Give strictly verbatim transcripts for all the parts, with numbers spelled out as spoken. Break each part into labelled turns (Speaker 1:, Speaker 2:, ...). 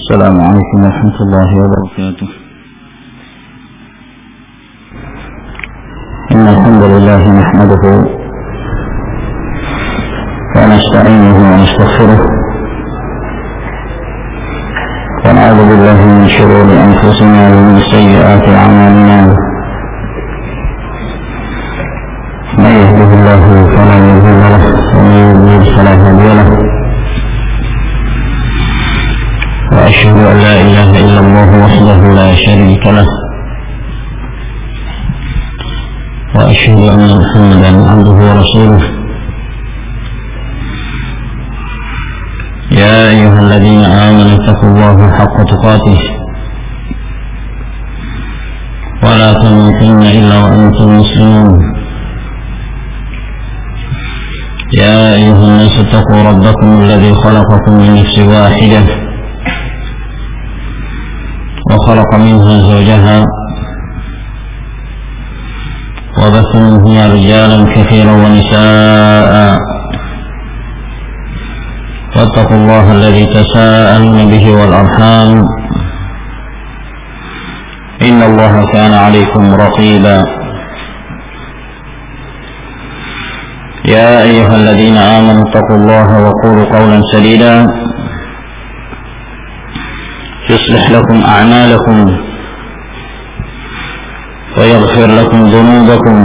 Speaker 1: السلام عليكم ورحمة الله وبركاته. إن الحمد لله نحمده ونستعينه ونستغفره ونعوذ بالله من شرور أنفسنا ومن سيئات أعمالنا. من يهده الله فلا مضل له ومن يضلل فلا هادي له. وأشهد أن لا إله إلا الله وحده لا شريك له، وأشهد أن محمدا عبده ورسوله. يا أيها الذين آمنوا اتقوا الله حق تقاته ولا تموتن إلا وأنتم مسلمون. يا أيها الناس اتقوا ربكم الذي خلقكم من نفس واحدة وخلق منها زوجها وبث منهما رجالا كثيرا ونساء، واتقوا الله الذي تساءلون به والأرحام إن الله كان عليكم رقيبا. يا أيها الذين آمنوا اتقوا الله وقولوا قولا سديدا يصلح لكم أعمالكم ويغفر لكم ذنوبكم،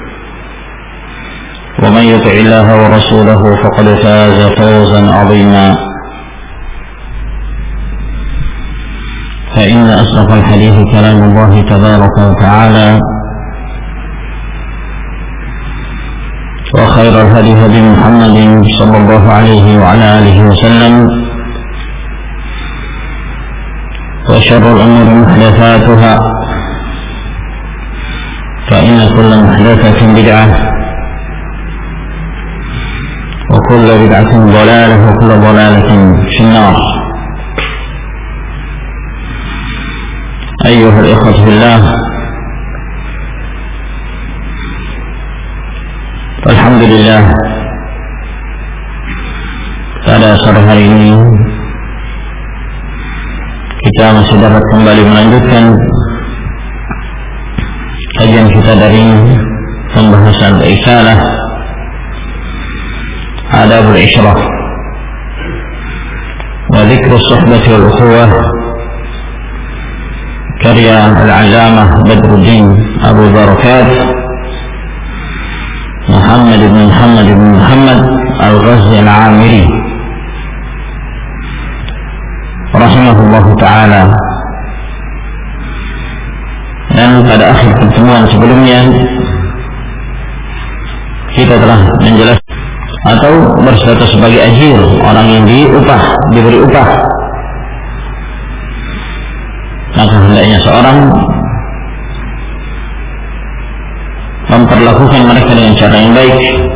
Speaker 1: ومن يطع الله ورسوله فقد فاز فوزا عظيما. فإن أصدق الحديث كلام الله تبارك وتعالى، وخير الهدي هدي محمد صلى الله عليه وعلى آله وسلم، وشر الأمور محدثاتها، فإن كل محدثة بدعة وكل بدعة ضلالة وكل ضلالة في النار. أيها الإخوة في الله، alhamdulillah pada sore hari ini kita masih dapat kembali melanjutkan kajian kita dari pembahasan Risalah Adabul Ishrah wa Dzikru Suhbati wal Ukhuwah karya Al-Allamah Badruddin Abu Barakat Muhammad bin Muhammad bin Muhammad Al-Ghazi Al-Amiri rahimahullah ta'ala. Dan pada akhir pertemuan sebelumnya kita telah menjelaskan atau berstatus sebagai ajir, orang yang diupah, diberi upah. Maka hendaknya seorang memperlakukan mereka dengan cara yang baik,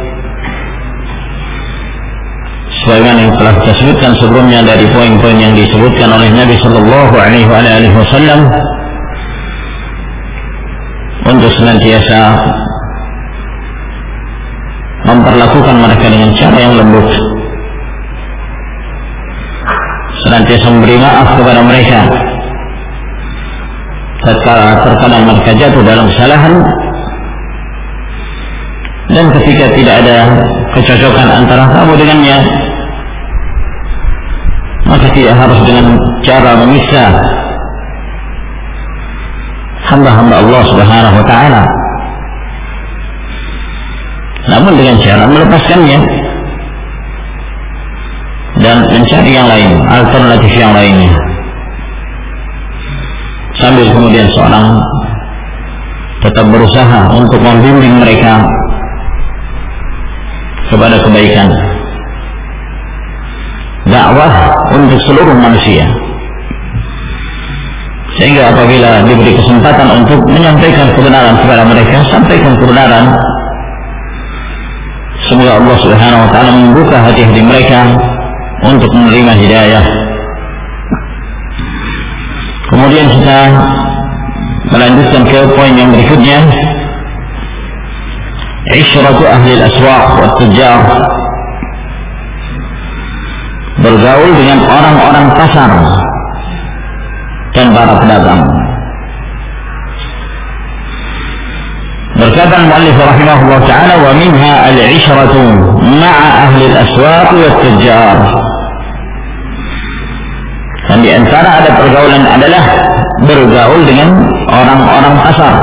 Speaker 1: sebagaimana yang telah kita sebutkan sebelumnya dari poin-poin yang disebutkan oleh Nabi Sallallahu Alaihi Wasallam untuk senantiasa memperlakukan mereka dengan cara yang lembut, senantiasa memberi maaf kepada mereka tatkala terkadang mereka jatuh dalam kesalahan, dan ketika tidak ada kecocokan antara kamu dengannya, maka tidak harus dengan cara memisah hamba-hamba Allah Subhanahu wa ta'ala, namun dengan cara melepaskannya dan mencari yang lain, alternatif yang lainnya, sambil kemudian seorang tetap berusaha untuk membimbing mereka kepada kebaikan, dakwah untuk seluruh manusia, sehingga apabila diberi kesempatan untuk menyampaikan kebenaran kepada mereka, sampaikan kebenaran. Semoga Allah Subhanahu wa ta'ala membuka hati-hati mereka untuk menerima hidayah. Kemudian kita melanjutkan ke poin yang berikutnya, Ishratu ahli al-aswaq wa tujjar, bergaul dengan orang-orang pasar dan para pedagang. Berkata al-muallif rahimahullah ta'ala, wa minha al-'ishratu ma'a ahli al-aswaq wa at-tujjar. Dan di antara ada pergaulan adalah bergaul dengan orang-orang pasar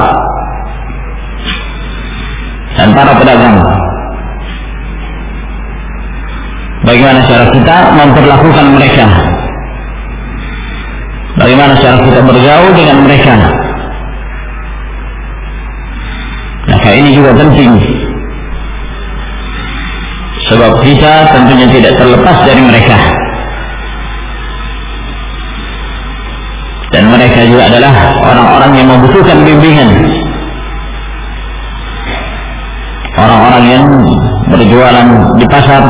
Speaker 1: dan para pedagang. Bagaimana cara kita memperlakukan mereka? Bagaimana cara kita bergaul dengan mereka? Maka ini juga penting, sebab kita tentunya tidak terlepas dari mereka, dan mereka juga adalah orang-orang yang membutuhkan bimbingan, orang-orang yang berjualan di pasar.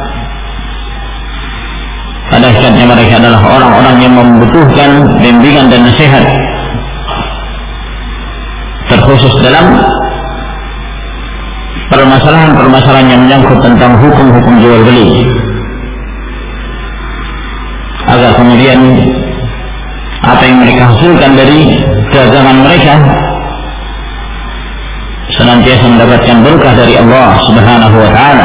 Speaker 1: Pada hakikatnya mereka adalah orang-orang yang membutuhkan bimbingan dan nasihat, terkhusus dalam permasalahan-permasalahan yang menyangkut tentang hukum-hukum jual beli, agar kemudian apa yang mereka hasilkan dari dagangan mereka senantiasa mendapatkan berkah dari Allah Subhanahu wa ta'ala.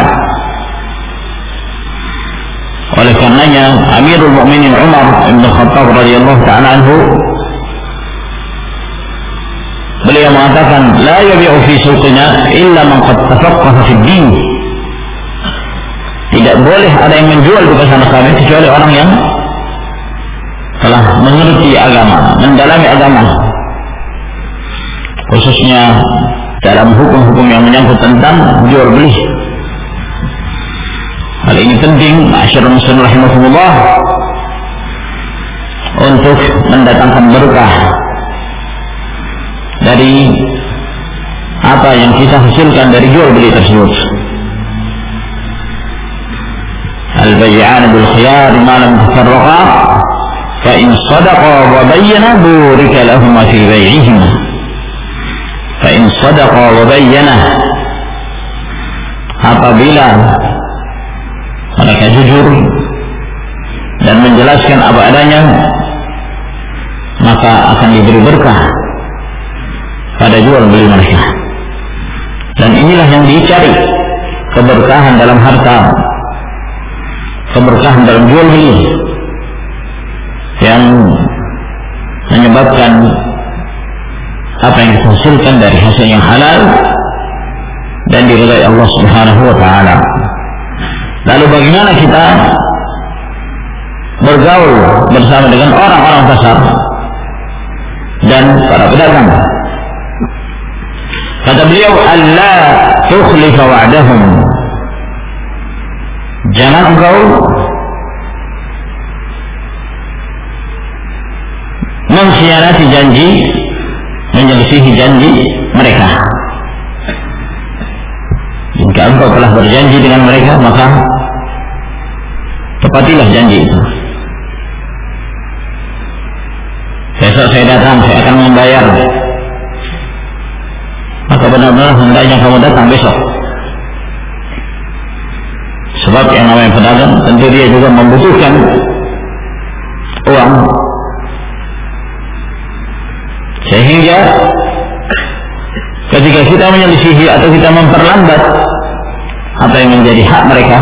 Speaker 1: Oleh karenanya Amirul Mukminin Umar bin Khattab radhiyallahu ta'ala anhu, beliau mengatakan, la yabi'u fi suqina illa man qad tafaqqaha fid din. Tidak boleh ada yang menjual di pasar kami kecuali orang yang telah mengerti agama, mendalami agama, khususnya dalam hukum-hukum yang menyangkut tentang jual beli. Hal ini penting, ma'asyiral muslimin rahimakumullah, untuk mendatangkan berkah dari apa yang kita hasilkan dari jual beli tersebut. Al-bay'an bil khiyar ma lam tafarraqa fa in sadaqa wa bayyana burika lahum fi bay'ihima. Fa in sadaqa wa bayyana, apabila mereka jujur dan menjelaskan apa adanya, maka akan diberi berkah pada jual beli mereka. Dan inilah yang dicari, keberkahan dalam harta, keberkahan dalam jual beli, yang menyebabkan apa yang dihasilkan dari hasil yang halal dan diridai Allah Subhanahu wa ta'ala. Lalu bagaimana kita bergaul bersama dengan orang-orang pasar dan para pedagang? Kata beliau, alla tukhlifa wa'dahum, jangan engkau mengkhianati janji, menyelisihi janji mereka. Jika engkau telah berjanji dengan mereka, maka tepatilah janji itu. Besok saya datang, saya akan membayar, maka benar-benar hendaknya kamu datang besok. Sebab yang namanya pedagang tentu dia juga membutuhkan uang, sehingga ketika kita menyelisihi atau kita memperlambat apa yang menjadi hak mereka,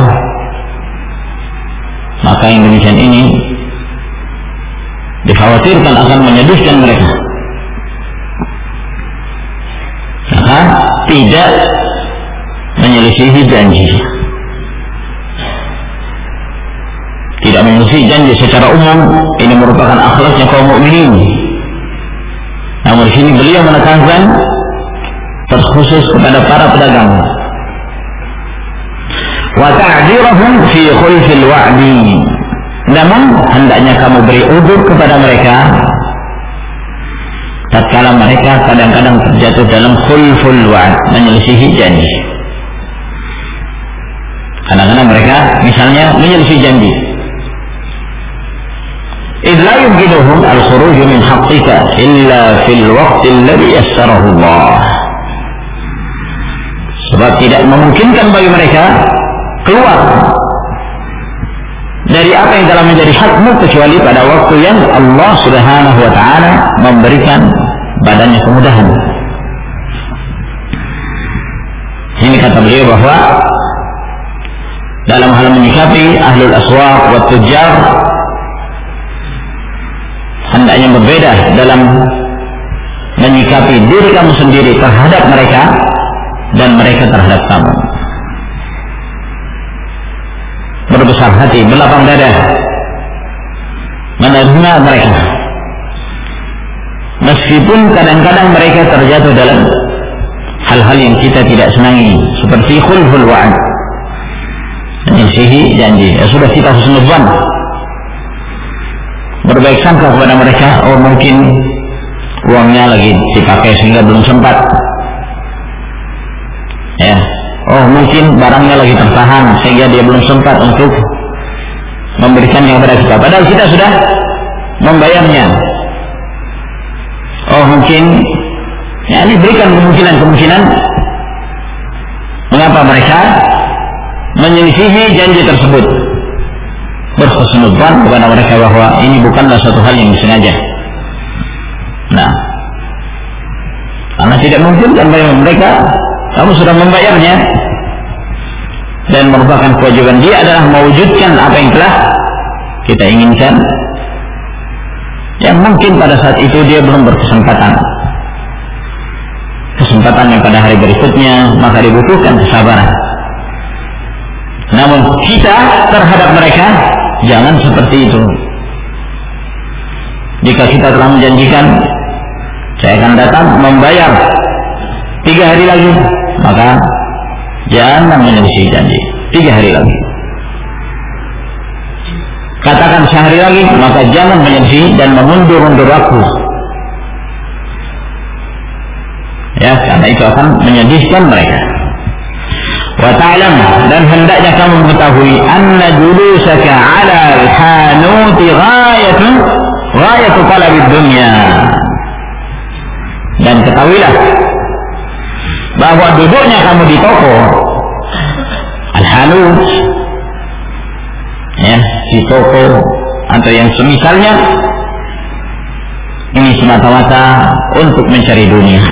Speaker 1: maka yang demikian ini dikhawatirkan akan menyedihkan mereka. Maka tidak menyelisihi janji, tidak menyelisihi janji secara umum. Ini merupakan akhlaknya kaum mukminin. Namun di sini beliau menekankan terkhusus kepada para pedagang. Wa ta'dzirahum fi khulfil wa'di. Namun hendaknya kamu beri udzur kepada mereka tatkala mereka kadang-kadang terjatuh dalam khulful wa'd, menyelisihi janji. Kadang-kadang mereka misalnya menyelisihi janji. إذ لا يمكنهم الخروج من حقك إلا في الوقت الذي يسره الله. Sebab tidak memungkinkan bagi mereka keluar dari apa yang telah menjadi hakmu kecuali pada waktu yang Allah Subhanahu wa taala memberikan badannya kemudahan. Ini kata beliau bahwa dalam hal menyikapi ahlul aswaq wa tujjar hendaknya berbeda dalam menyikapi diri kamu sendiri terhadap mereka dan mereka terhadap kamu. Berbesar hati, berlapang dada menerima mereka, meskipun kadang-kadang mereka terjatuh dalam hal-hal yang kita tidak senangi, seperti khulful wa'ad, menyelisihi janji. Ya sudah, kita husnuzan, berbaik sangka kepada mereka. Oh, mungkin uangnya lagi dipakai sehingga belum sempat, ya. Oh, mungkin barangnya lagi tertahan sehingga dia belum sempat untuk memberikannya kepada kita, padahal kita sudah membayarnya. Oh, mungkin ya, ini berikan kemungkinan-kemungkinan mengapa mereka menyelisihi janji tersebut. Berhusnudzan kepada mereka bahwa ini bukanlah suatu hal yang disengaja. Nah, karena tidak mungkin kan mereka, kamu sudah membayarnya, dan merupakan kewajiban dia adalah mewujudkan apa yang telah kita inginkan, yang mungkin pada saat itu dia belum berkesempatan kesempatan yang pada hari berikutnya, maka dibutuhkan kesabaran. Namun kita terhadap mereka jangan seperti itu. Jika kita telah menjanjikan saya akan datang membayar tiga hari lagi, maka jangan menyelisih janji. Tiga hari lagi, katakan sehari lagi, maka jangan menyelisih dan mengundur-undur waktu, ya, karena itu akan menyedihkan mereka. Wa ta'lam, dan hendaknya kamu mengetahui anna julusaka 'ala al-hanuti ghayatu ghayatu talabid dunya, dan ketahuilah bahwa duduknya kamu di toko al-hanut, ya, di toko atau yang semisalnya, ini semata-mata untuk mencari dunia.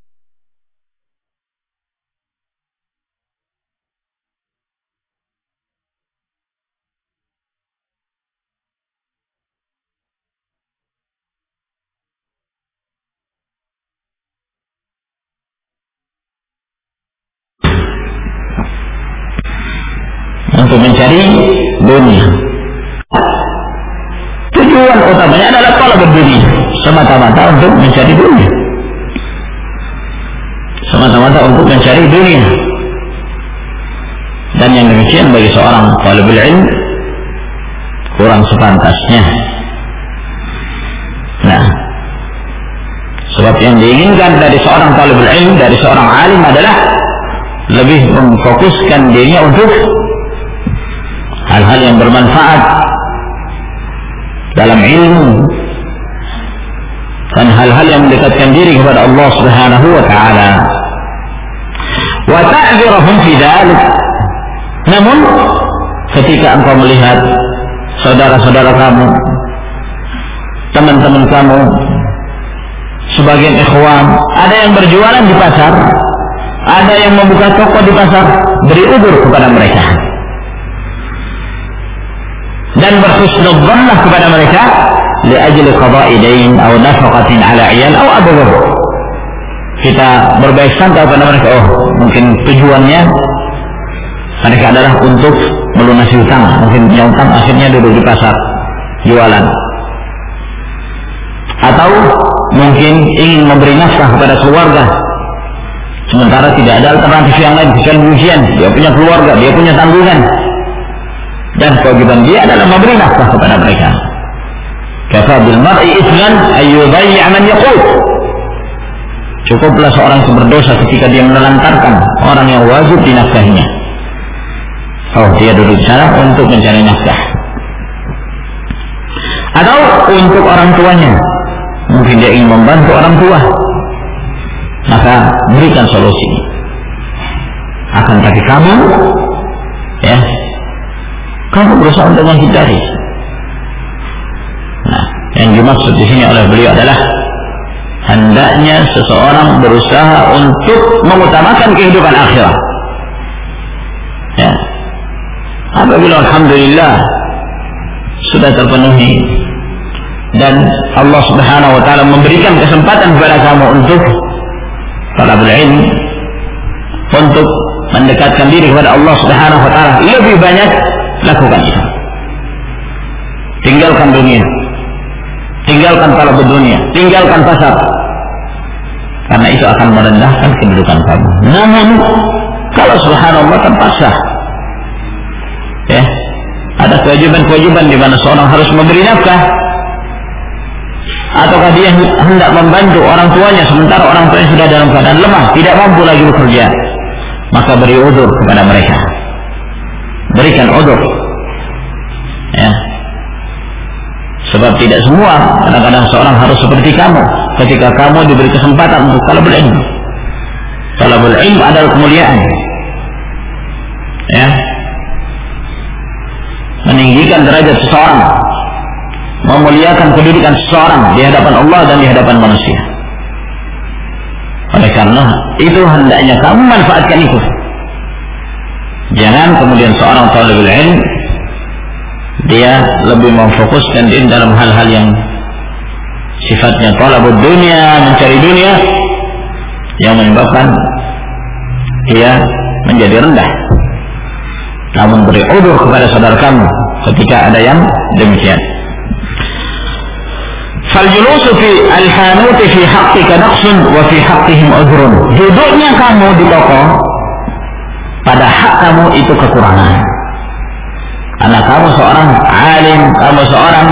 Speaker 1: Untuk mencari dunia. Tujuan utamanya adalah talabud dunia, semata-mata untuk mencari dunia. Semata-mata untuk mencari dunia. Dan yang demikian bagi seorang talibul ilm kurang sepantasnya. Nah, sebab yang diinginkan dari seorang talibul ilm, dari seorang alim adalah lebih memfokuskan dirinya untuk hal-hal yang bermanfaat dalam ilmu dan hal-hal yang mendekatkan diri kepada Allah Subhanahu wa taala. Wa ta'dzirhum fi dzalik. Namun ketika engkau melihat saudara-saudara kamu, teman-teman kamu, sebagian ikhwan, ada yang berjualan di pasar, ada yang membuka toko di pasar, beri udzur kepada mereka dan berhusnudzannah kepada mereka li ajli qada'i dain aw nafaqatin 'ala 'iyal aw abghar. Kita berbaik sangka kepada mereka, oh mungkin tujuannya mereka adalah untuk melunasi hutang, mungkin yang hutang akhirnya duduk di pasar jualan, atau mungkin ingin memberi nafkah kepada keluarga sementara tidak ada alternatif yang lain. Kecuali ujian, dia punya keluarga, dia punya tanggungan, dan kewajiban dia adalah memberi nafkah kepada mereka. Kafa bil mar'i ithman ay yudayyi' man yaqut. Cukuplah seorang itu berdosa ketika dia menelantarkan orang yang wajib dinafkahinya. Oh, dia duduk di sana untuk mencari nafkah. Atau untuk orang tuanya, mungkin dia ingin membantu orang tua, maka berikan solusi. Akan tapi kamu, ya, kamu berusaha untuk menghindari dimaksud di sini oleh beliau adalah hendaknya seseorang berusaha untuk mengutamakan kehidupan akhirat. Ya. Apabila alhamdulillah sudah terpenuhi dan Allah Subhanahu wa taala memberikan kesempatan kepada kamu untuk talabul ilm, untuk mendekatkan diri kepada Allah Subhanahu wa taala, lebih banyak lakukan itu. Tinggalkan dunia, tinggalkan talabul dunia, tinggalkan pasar, karena itu akan merendahkan kedudukan kamu. Namun kalau subhanallah terpaksa, ya, ada kewajiban-kewajiban di mana seorang harus memberi nafkah, ataukah dia hendak membantu orang tuanya sementara orang tuanya sudah dalam keadaan lemah, tidak mampu lagi bekerja, maka beri udzur kepada mereka, berikan udzur, ya. Sebab tidak semua, kadang-kadang seorang harus seperti kamu ketika kamu diberi kesempatan untuk talabul ilm. Talabul ilm adalah kemuliaan, ya, meninggikan derajat seseorang, memuliakan kedudukan seseorang di hadapan Allah dan di hadapan manusia. Oleh karena itu hendaknya kamu manfaatkan itu. Jangan kemudian seorang talibul ilm dia lebih memfokuskan diri dalam hal-hal yang sifatnya talabud dunia, mencari dunia, yang menyebabkan dia menjadi rendah. Namun beri udzur kepada saudara kamu ketika ada yang demikian. فالجلوس في الحانوت في حقك نقص وفي حقهم عذر. Duduknya kamu di toko pada hak kamu itu kekurangan. Karena kamu seorang alim, kamu seorang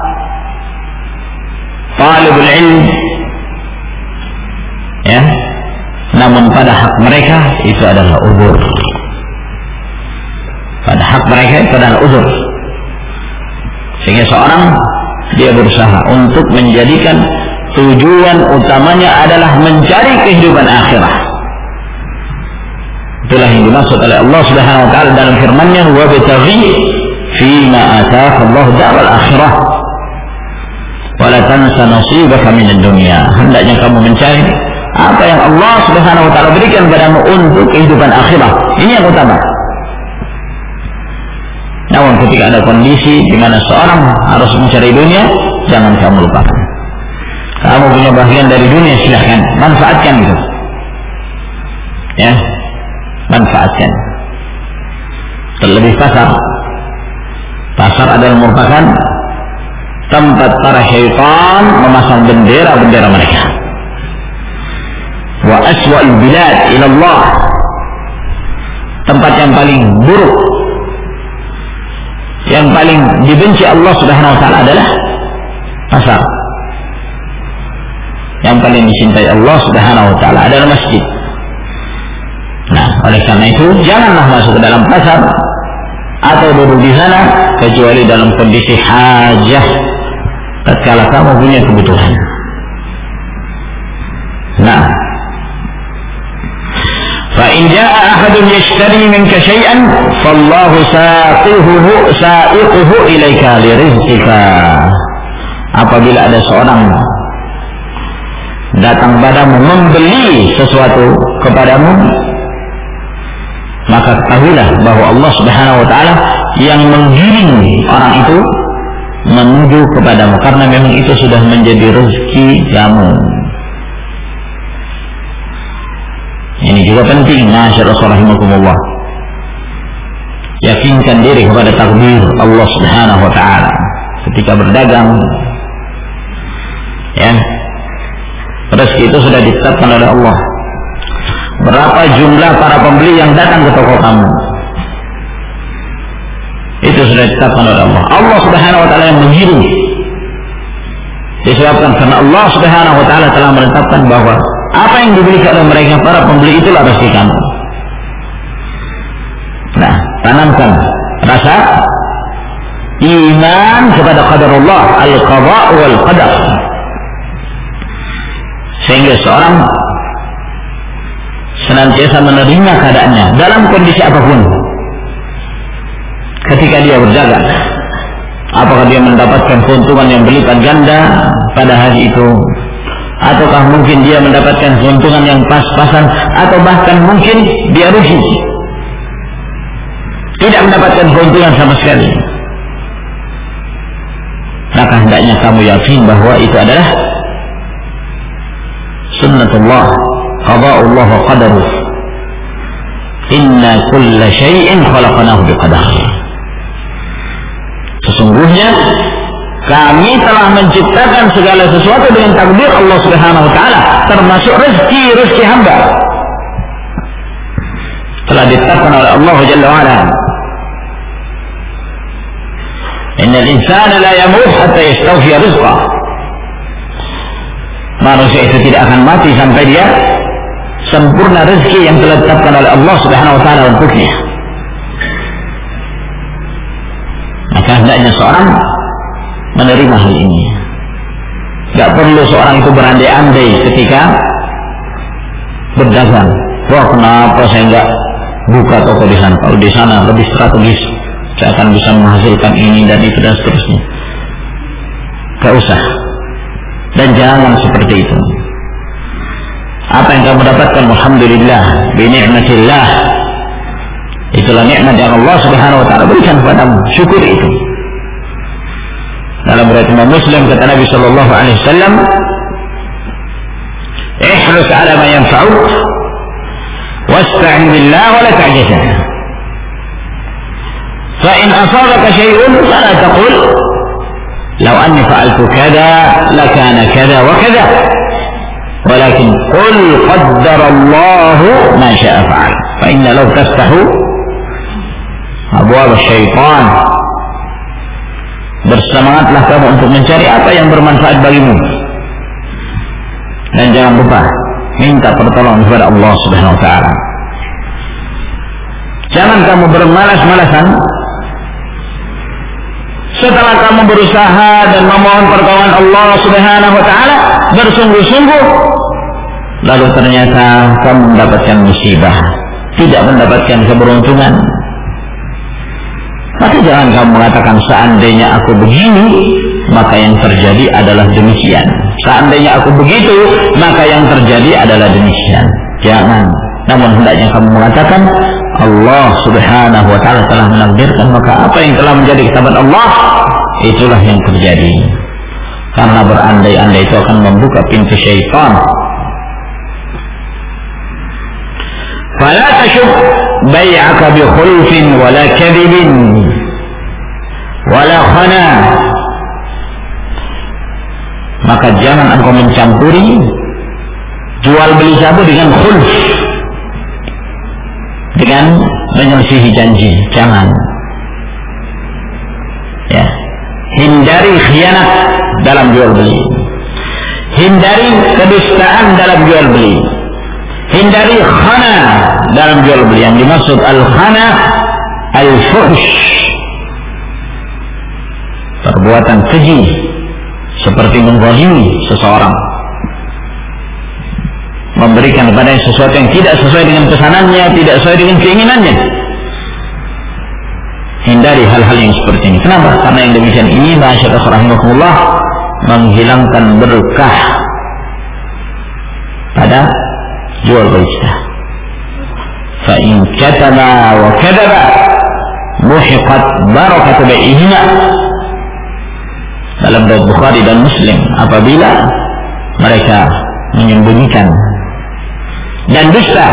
Speaker 1: talibul ilm, ya. Namun pada hak mereka itu adalah uzur. Pada hak mereka itu adalah uzur. Sehingga seorang dia berusaha untuk menjadikan tujuan utamanya adalah mencari kehidupan akhirat. Itulah yang dimaksud oleh Allah Subhanahu wa taala dalam firman-Nya, "Wa bitaghi fima ataaka Allah daral akhirah wa la tansa nasibaka minad dunya." Hendaknya kamu mencari apa yang Allah Subhanahu wa taala berikan padamu untuk kehidupan akhirat. Ini yang utama. Namun ketika ada kondisi di mana seorang harus mencari dunia, jangan kamu lupakan. Kamu punya bagian dari dunia, silahkan manfaatkan itu. Ya, manfaatkan. Terlebih pasar. Pasar adalah merupakan tempat para syaitan memasang bendera-bendera mereka. Wa aswa'ul bilad ila Allah. Tempat yang paling buruk, yang paling dibenci Allah Subhanahu wa taala adalah pasar. Yang paling dicintai Allah Subhanahu wa taala adalah masjid. Nah, oleh karena itu janganlah masuk ke dalam pasar atau duduk di sana kecuali dalam kondisi hajah, tatkala kamu punya kebutuhan. Nah, فإن جاء أحد يشتري منك شيئا فالله ساقه سائقه إليك لرزقك. Apabila ada seorang datang padamu membeli sesuatu kepadamu, maka ketahuilah bahwa Allah Subhanahu wa taala yang menggiring orang itu menuju kepadamu, karena memang itu sudah menjadi rezeki kamu. Ini juga penting, masyaallah rahimakumullah. Yakinkan diri kepada takdir Allah Subhanahu wa taala ketika berdagang. Ya. Rezeki itu sudah ditetapkan oleh Allah. Berapa jumlah para pembeli yang datang ke toko kamu? Itu sudah ditetapkan oleh Allah. Allah Subhanahu wa taala yang menggiring. Disebabkan karena Allah Subhanahu wa taala telah menetapkan bahwa apa yang diberikan oleh mereka para pembeli itulah rezeki kamu. Nah, tanamkan rasa iman kepada qadarullah, al-qada wal qadar, sehingga seorang senantiasa menerima keadaannya dalam kondisi apapun. Ketika dia berdagang, Apakah dia mendapatkan keuntungan yang berlipat ganda pada hari itu, ataukah mungkin dia mendapatkan keuntungan yang pas-pasan, atau bahkan mungkin dia rugi, tidak mendapatkan keuntungan sama sekali. Maka hendaknya kamu yakin bahwa itu adalah sunnatullah, qada'ullah wa qadaruh. Inna kulla syai'in khalaqnahu biqadar. Sesungguhnya kami telah menciptakan segala sesuatu dengan takdir Allah Subhanahu wa taala, termasuk rezeki-rezeki hamba. Telah ditetapkan oleh Allah Jalla wa ala. Innal insana la yamut hatta yastawfiya rizqah. Manusia itu tidak akan mati sampai dia sempurna rezeki yang telah ditetapkan oleh Allah Subhanahu wa taala untuknya. Maka hendaknya seorang menerima hal ini. Tidak perlu seorang itu berandai-andai ketika berdagang. Wah, kenapa saya enggak buka toko di sana? Kalau di sana lebih strategis, saya akan bisa menghasilkan ini dan itu dan seterusnya. Tidak usah. Dan jangan seperti itu. Apa yang kamu dapatkan, alhamdulillah, bi ni'matillah. Itulah nikmat yang Allah Subhanahu wa taala berikan kepadamu. Syukuri itu. Dalam riwayat Imam Muslim kata Nabi sallallahu alaihi wasallam, "Ihris 'ala ma yanfa'uk wasta'in billah wa la ta'jaz. Fa in asabaka shay'un fala taqul law anni fa'altu kadha lakana kadha wa kadha. Walakin qul qaddara Allah ma syaa fa'al. Fa inna law taftahu abwaab asy-syaitan." Bersemangatlah kamu untuk mencari apa yang bermanfaat bagimu, dan jangan lupa minta pertolongan kepada Allah Subhanahu wa taala. Jangan kamu bermalas-malasan setelah kamu berusaha dan memohon pertolongan Allah Subhanahu wa taala bersungguh-sungguh, lalu ternyata kamu mendapatkan musibah, tidak mendapatkan keberuntungan. Maka jangan kamu mengatakan seandainya aku begini, maka yang terjadi adalah demikian. Seandainya aku begitu, maka yang terjadi adalah demikian. Jangan. Namun hendaknya kamu mengatakan Allah Subhanahu wa taala telah menakdirkan, maka apa yang telah menjadi ketetapan Allah, itulah yang terjadi. Karena berandai-andai itu akan membuka pintu syaitan. Fala tashuk bai'aka bi khulfin wala kadhibin wala khana. Maka jangan engkau mencampuri jual beli kamu dengan khulf, dengan menyelisihi janji. Jangan. Ya. Hindari khianat dalam jual beli. Hindari kedustaan dalam jual beli. Hindari khana dalam jual beli. Yang dimaksud al-khana al-fuhsh, perbuatan keji seperti menggolimi seseorang, memberikan kepadanya sesuatu yang tidak sesuai dengan pesanannya, tidak sesuai dengan keinginannya. Hindari hal-hal yang seperti ini. Kenapa? Karena yang demikian ini, masyaallah rahimahullah, menghilangkan berkah pada jual beli kita. Fa in katama wa kadaba muhiqat barakatu bai'ihima. Dalam riwayat Bukhari dan Muslim, apabila mereka menyembunyikan dan dusta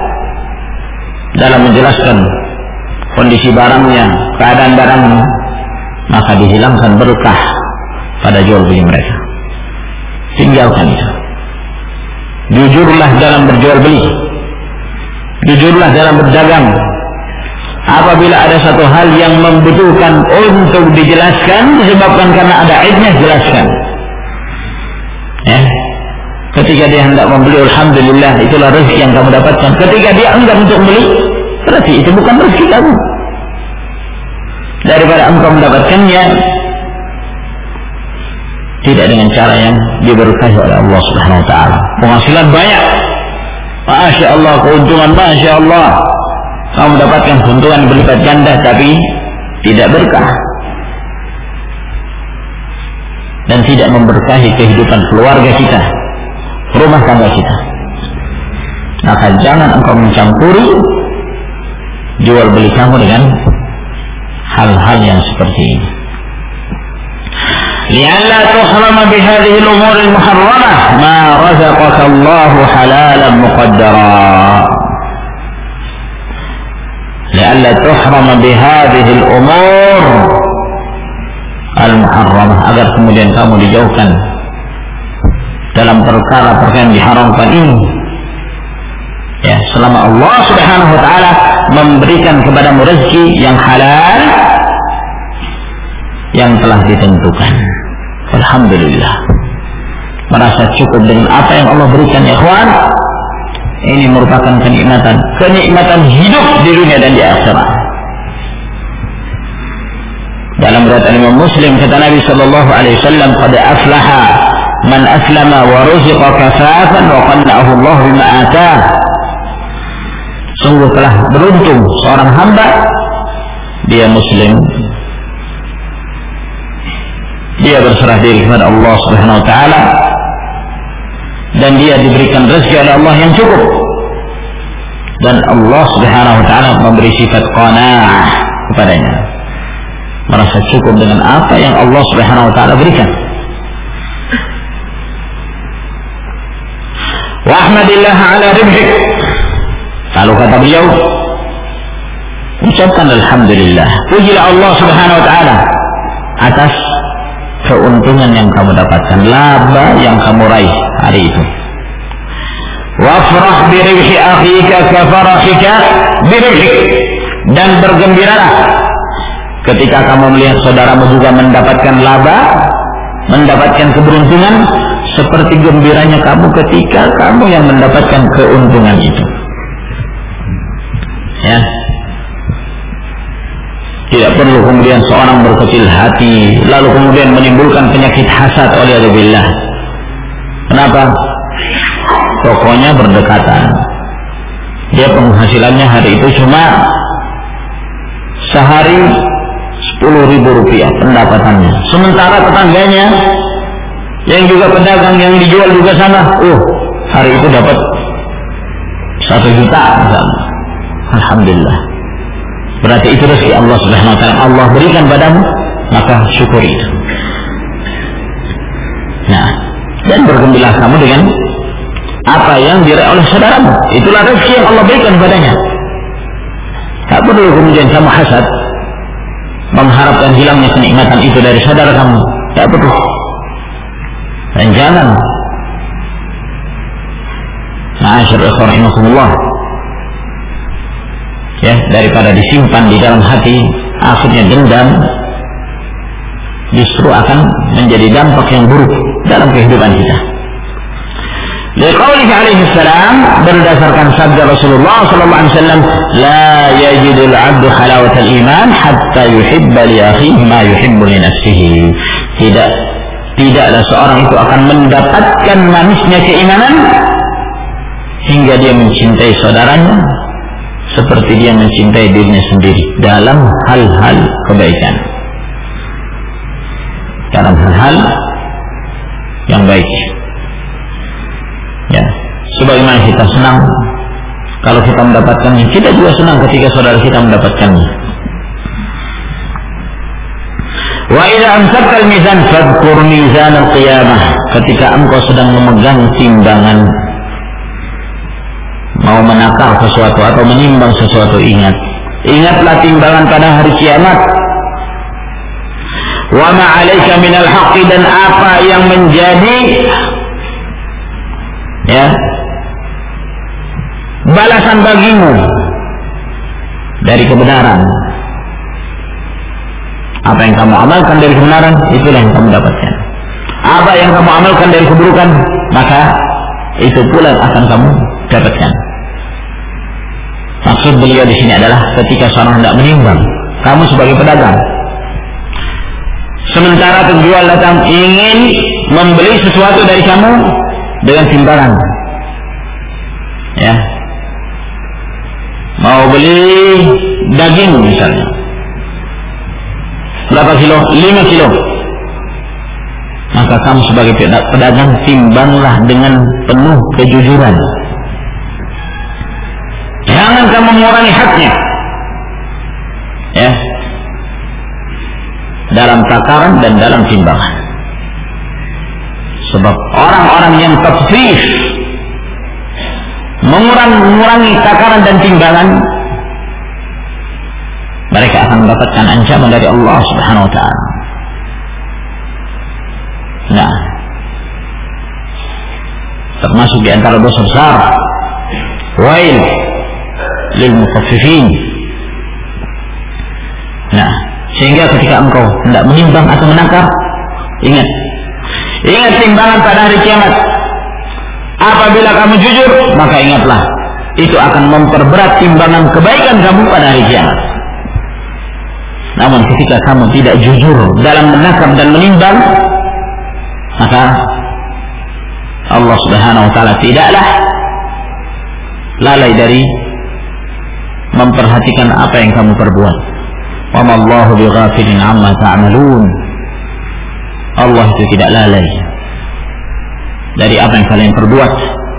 Speaker 1: dalam menjelaskan kondisi barangnya, keadaan barangnya, maka dihilangkan berkah pada jual beli mereka. Tinggalkan itu. Jujurlah dalam berjual beli, jujurlah dalam berdagang. Apabila ada satu hal yang membutuhkan untuk dijelaskan, disebabkan karena ada aibnya, jelaskan. Ya. Ketika dia hendak membeli, alhamdulillah, itulah rezeki yang kamu dapatkan. Ketika dia enggan untuk membeli, berarti itu bukan rezeki kamu. Daripada engkau mendapatkannya tidak dengan cara yang diberkahi oleh Allah Subhanahu wa taala. Penghasilan banyak, masya Allah, keuntungan masya Allah, kamu mendapatkan keuntungan berlipat ganda, tapi tidak berkah. dan tidak memberkahi kehidupan keluarga kita, rumah tangga kita, maka jangan engkau mencampuri jual beli kamu dengan hal-hal yang seperti ini. لئلا تحرم بهذه الأمور المحرمة ما رزقك الله حلالا مقدرا. لئلا تحرم بهذه الأمور المحرمة, agar kemudian kamu dijauhkan dalam perkara-perkara yang diharamkan ini. Ya, selama Allah Subhanahu wa taala memberikan kepadamu rezeki yang halal yang telah ditentukan. Alhamdulillah. Merasa cukup dengan apa yang Allah berikan, ya ikhwan. Ini merupakan kenikmatan, kenikmatan hidup di dunia dan di akhirat. Dalam riwayat Imam Muslim kata Nabi sallallahu alaihi wasallam, "Qad aflaha man aslama wa ruziqa kafafan wa qanna'ahu Allah bima atah." Sungguh telah beruntung seorang hamba, dia muslim, dia berserah diri kepada Allah Subhanahu wa taala, dan dia diberikan rezeki oleh Allah yang cukup, dan Allah Subhanahu wa taala memberi sifat qanaah kepadanya, merasa cukup dengan apa yang Allah Subhanahu wa taala berikan. Wa ahmadillah ala ribhik. Lalu kata beliau, ucapkan alhamdulillah, pujilah Allah Subhanahu wa taala atas keuntungan yang kamu dapatkan, laba yang kamu raih hari itu. Wafrah biribhi akhika kafarahika biribhik, dan bergembiralah ketika kamu melihat saudaramu juga mendapatkan laba, mendapatkan keberuntungan, seperti gembiranya kamu ketika kamu yang mendapatkan keuntungan itu. Ya, tidak perlu kemudian seorang berkecil hati lalu kemudian menimbulkan penyakit hasad oleh Allah. Kenapa? Pokoknya berdekatan, dia penghasilannya hari itu cuma sehari sepuluh ribu rupiah pendapatannya, sementara tetangganya yang juga pedagang yang dijual juga sana, uh hari itu dapat satu juta misalnya. Alhamdulillah. Berarti itu rezeki Allah Subhanahu wa taala, Allah berikan padamu, maka syukuri itu. Nah, dan bergembiralah kamu dengan apa yang diraih oleh saudaramu. Itulah rezeki yang Allah berikan padanya. Tak perlu kemudian kamu hasad, mengharapkan hilangnya kenikmatan itu dari saudara kamu. Tak perlu. Dan jangan, ma'asyar ikhwan rahimakumullah, ya, daripada disimpan di dalam hati, akhirnya dendam justru akan menjadi dampak yang buruk dalam kehidupan kita. Liqaulihi alaihi salam, berdasarkan sabda Rasulullah sallallahu alaihi wasallam, la yajidul 'abdu halawatal iman hatta yuhibba li akhihi ma yuhibbu li nafsihi. Tidak tidaklah seorang itu akan mendapatkan manisnya keimanan hingga dia mencintai saudaranya seperti dia mencintai dirinya sendiri dalam hal-hal kebaikan, dalam hal-hal yang baik. Ya, sebagaimana kita senang kalau kita mendapatkannya, kita juga senang ketika saudara kita mendapatkannya. Wa idza amsakta al-mizan fadhkur mizan al-qiyamah. Ketika engkau sedang memegang timbangan, mau menakar sesuatu atau menimbang sesuatu, ingat, ingatlah timbangan pada hari kiamat. Wa ma 'alaika minal haqqi, dan apa yang menjadi ya balasan bagimu dari kebenaran. Apa yang kamu amalkan dari kebenaran, itulah yang kamu dapatkan. Apa yang kamu amalkan dari keburukan, maka itu pula akan kamu dapatkan. Maksud beliau di sini adalah ketika seorang tidak menimbang, kamu sebagai pedagang, sementara penjual datang ingin membeli sesuatu dari kamu dengan timbangan, ya, mau beli daging misalnya, berapa kilo? lima kilo. maka kamu sebagai pedagang timbanglah dengan penuh kejujuran. Jangan kamu mengurangi haknya, ya, dalam takaran dan dalam timbangan. Sebab orang-orang yang tatfif, mengurangi takaran dan timbangan, mereka akan mendapatkan ancaman dari Allah Subhanahu wa taala. Nah, termasuk di antara dosa besar, wail lil mutaffifin. Nah, sehingga ketika engkau hendak menimbang atau menakar, ingat, ingat timbangan pada hari kiamat. Apabila kamu jujur, maka ingatlah, itu akan memperberat timbangan kebaikan kamu pada hari kiamat. Namun ketika kamu tidak jujur dalam menakar dan menimbang, maka Allah Subhanahu wa taala tidaklah lalai dari memperhatikan apa yang kamu perbuat. Wa ma Allahu bighafilin amma ta'malun. Allah itu tidak lalai dari apa yang kalian perbuat.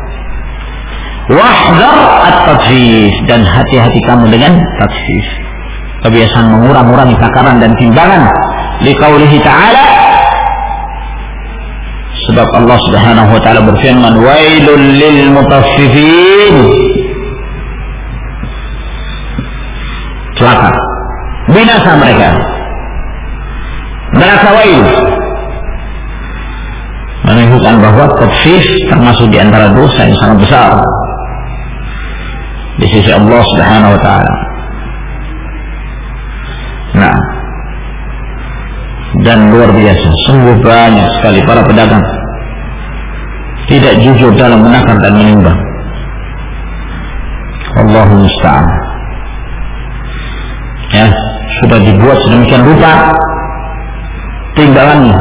Speaker 1: Wahdhar at-tatfif, dan hati-hati kamu dengan tatfif, kebiasaan mengurang-urangi takaran dan timbangan. Liqaulihi ta'ala, sebab Allah Subhanahu wa taala berfirman, wailul lil mutaffifin. Celaka, binasa mereka, neraka wail. Menunjukkan bahwa tatfif termasuk di antara dosa yang sangat besar di sisi Allah Subhanahu wa taala. Nah, dan luar biasa, sungguh banyak sekali para pedagang tidak jujur dalam menakar dan menimbang. Allahumma musta'an. Ya, sudah dibuat sedemikian rupa timbangannya,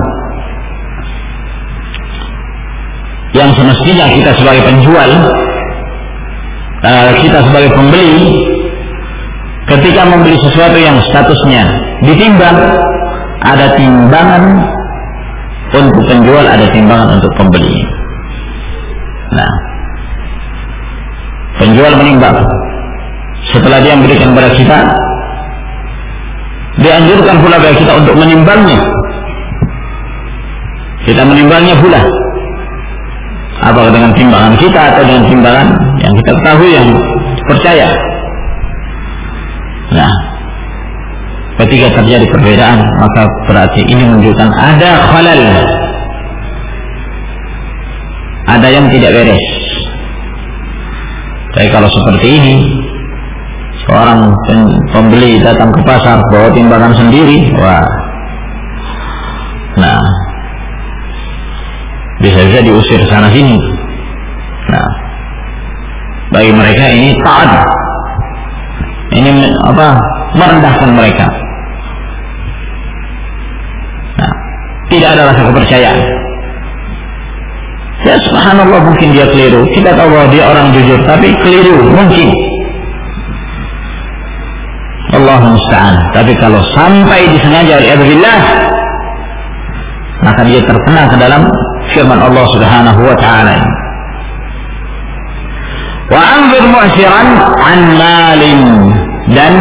Speaker 1: yang semestinya kita sebagai penjual, uh, kita sebagai pembeli, ketika membeli sesuatu yang statusnya ditimbang, ada timbangan untuk penjual, ada timbangan untuk pembeli. Nah, penjual menimbang, setelah dia memberikan kepada kita, dianjurkan pula bagi kita untuk menimbangnya. Kita menimbangnya pula, apakah dengan timbangan kita atau dengan timbangan yang kita ketahui, yang percaya. Nah, ketika terjadi perbedaan, maka berarti ini menunjukkan ada khalal, ada yang tidak beres. Tapi kalau seperti ini, seorang pembeli datang ke pasar bawa timbangan sendiri, wah, nah, bisa-bisa diusir sana sini. Nah, bagi mereka ini taat, ini apa, merendahkan mereka. Nah, tidak ada rasa kepercayaan. Ya subhanallah, mungkin dia keliru, kita tahu bahwa dia orang jujur, tapi keliru mungkin, Allahumma musta'an. Tapi kalau sampai disengaja, waliyadzubillah, maka dia terkena ke dalam firman Allah Subhanahu wa taala, wa anzir mu'siran an malin, dan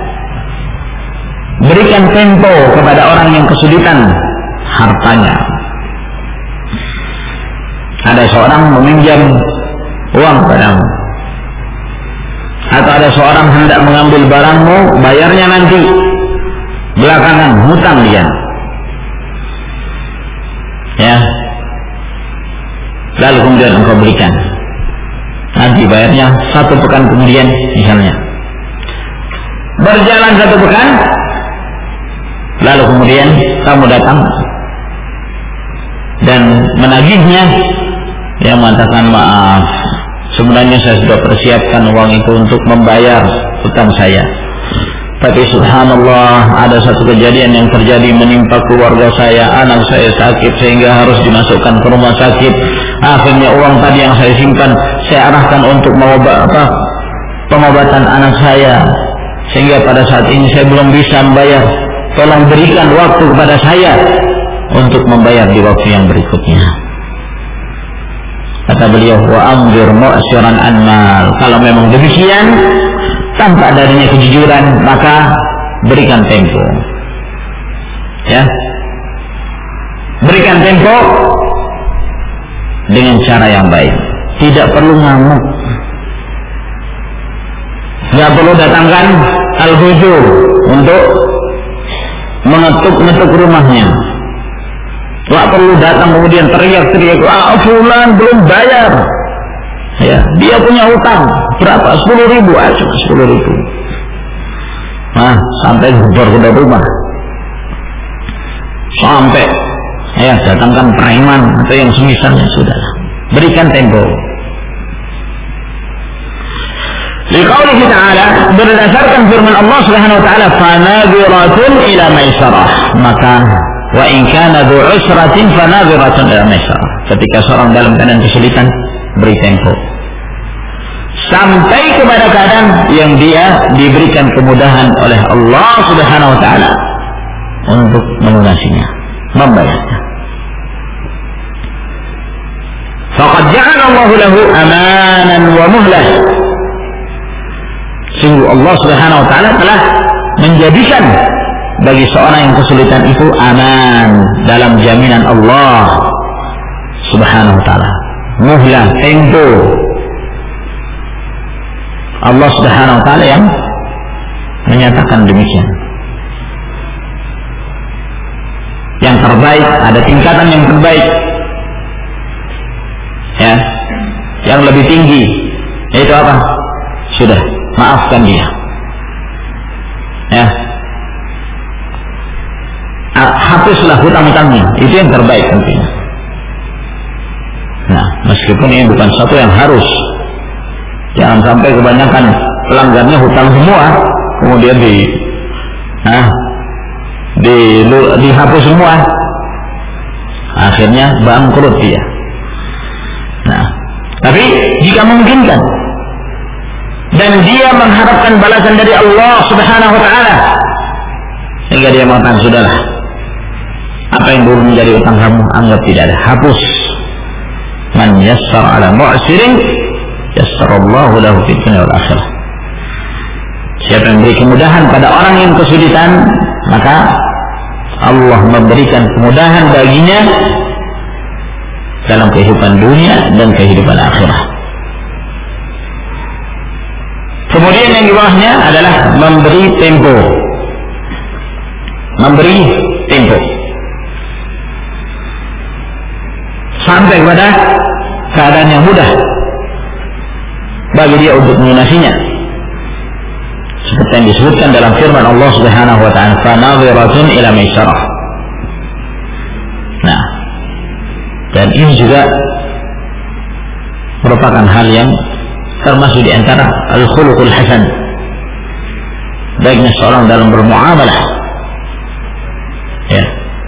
Speaker 1: berikan tempo kepada orang yang kesulitan hartanya. Ada seorang meminjam uang padamu, atau ada seorang hendak mengambil barangmu, bayarnya nanti belakangan, hutang dia, ya, lalu kemudian engkau berikan, nanti bayarnya satu pekan kemudian misalnya. Berjalan satu pekan, lalu kemudian kamu datang dan menagihnya, yang mengatakan, maaf, sebenarnya saya sudah persiapkan uang itu untuk membayar hutang saya, tapi subhanallah ada satu kejadian yang terjadi menimpa keluarga saya, anak saya sakit sehingga harus dimasukkan ke rumah sakit. Akhirnya uang tadi yang saya simpan saya arahkan untuk mengobat, apa, pengobatan anak saya, sehingga pada saat ini saya belum bisa membayar. Tolong berikan waktu kepada saya untuk membayar di waktu yang berikutnya. Kata beliau, wa amdir mu'siran anmal. Kalau memang demikian, tanpa adanya kejujuran, maka berikan tempo. Ya, berikan tempo dengan cara yang baik. Tidak perlu ngamuk. Tidak perlu datangkan al-hujur untuk mengetuk-ngetuk rumahnya. Tidak perlu datang kemudian teriak-teriak, ah fulan belum bayar. Ya, dia punya utang berapa? Sepuluh ribu, ah sepuluh ribu. Nah, sampai keluar ke rumah. Sampai ya datangkan preman atau yang semisalnya, sudah. Berikan tempo. Liqaulihi ta'ala, berdasarkan firman Allah Subhanahu wa taala, fanadhiratun ila maisarah. Maka wa in kana dzu usratin fanadhiratun ila maisarah. Ketika seorang dalam keadaan kesulitan, beri tempo. Sampai kepada keadaan yang dia diberikan kemudahan oleh Allah Subhanahu wa taala untuk melunasinya, membayarnya. Faqad ja'ala Allahu lahu amanan wa muhlah. Sungguh Allah Subhanahu wa taala telah menjadikan bagi seorang yang kesulitan itu aman dalam jaminan Allah Subhanahu wa taala. Muhlah, tempo. Allah Subhanahu wa taala yang menyatakan demikian. Yang terbaik, ada tingkatan yang terbaik. Ya. Yang lebih tinggi yaitu apa? Sudah, maafkan dia. Ya. Hapuslah hutang-hutangnya, itu yang terbaik tentunya. Nah, meskipun ini bukan satu yang harus. Jangan sampai kebanyakan pelanggannya hutang semua, kemudian di, nah, di dihapus semua, akhirnya bangkrut dia. Nah, tapi jika memungkinkan dan dia mengharapkan balasan dari Allah Subhanahu wa taala, sehingga dia mengatakan, sudahlah, apa yang dulu menjadi utang kamu anggap tidak ada, hapus. Man yassar ala mu'sirin yassarallahu lahu fid dunya wal akhirah. Siapa yang beri kemudahan pada orang yang kesulitan, maka Allah memberikan kemudahan baginya dalam kehidupan dunia dan kehidupan akhirat. Kemudian yang di bawahnya adalah memberi tempo. Memberi tempo sampai kepada keadaan yang mudah bagi dia untuk melunasinya, seperti yang disebutkan dalam firman Allah Subhanahu wa taala, fanadhiratun ila maisarah. Nah, dan ini juga merupakan hal yang termasuk di antara al-khuluqul hasan, baiknya seorang dalam bermuamalah. Ya.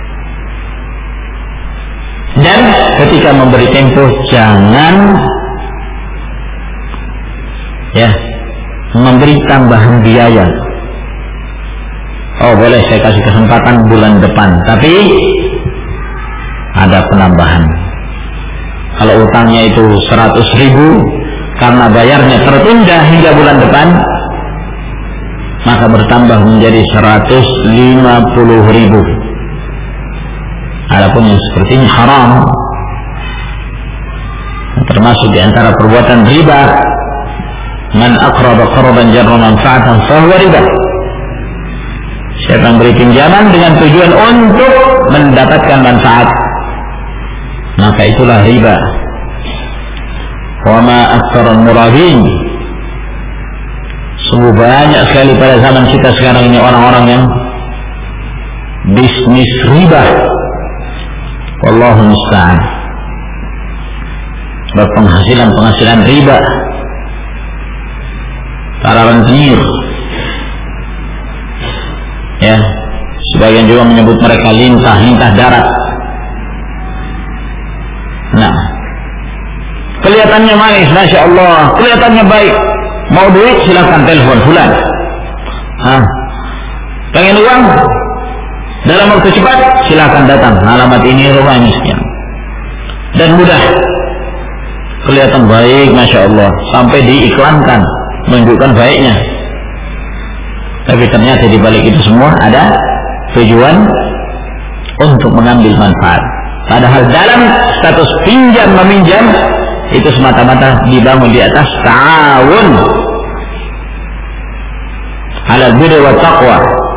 Speaker 1: Dan ketika memberi tempo, jangan ya memberi tambahan biaya. Oh, boleh saya kasih kesempatan bulan depan, tapi ada penambahan. Kalau utangnya itu seratus ribu, karena bayarnya tertunda hingga bulan depan, maka bertambah menjadi seratus lima puluh ribu. Adapun yang seperti ini haram, termasuk di antara perbuatan riba. Man aqrada qardan jarra manfaatan fahuwa riba. Siapa yang beri pinjaman dengan tujuan untuk mendapatkan manfaat, maka itulah riba. Wa ma aktsarul murabin. Sungguh banyak sekali pada zaman kita sekarang ini orang-orang yang bisnis riba. Wallahu musta'an. Berpenghasilan-penghasilan riba. Para rentenir. Ya, sebagian juga menyebut mereka lintah-lintah darat. Nah, kelihatannya manis, masya Allah, kelihatannya baik. Mau duit silakan telepon fulan. Hah? Pengen uang? Dalam dalam waktu cepat, silakan datang. Alamat ini, rumah ini sekian. Dan mudah. Kelihatan baik, Masya Allah. Sampai diiklankan, menunjukkan baiknya. Tapi ternyata di balik itu semua ada tujuan untuk mengambil manfaat. Padahal dalam status pinjam meminjam itu semata-mata dibangun di atas ta'awun 'alal birri wat taqwa.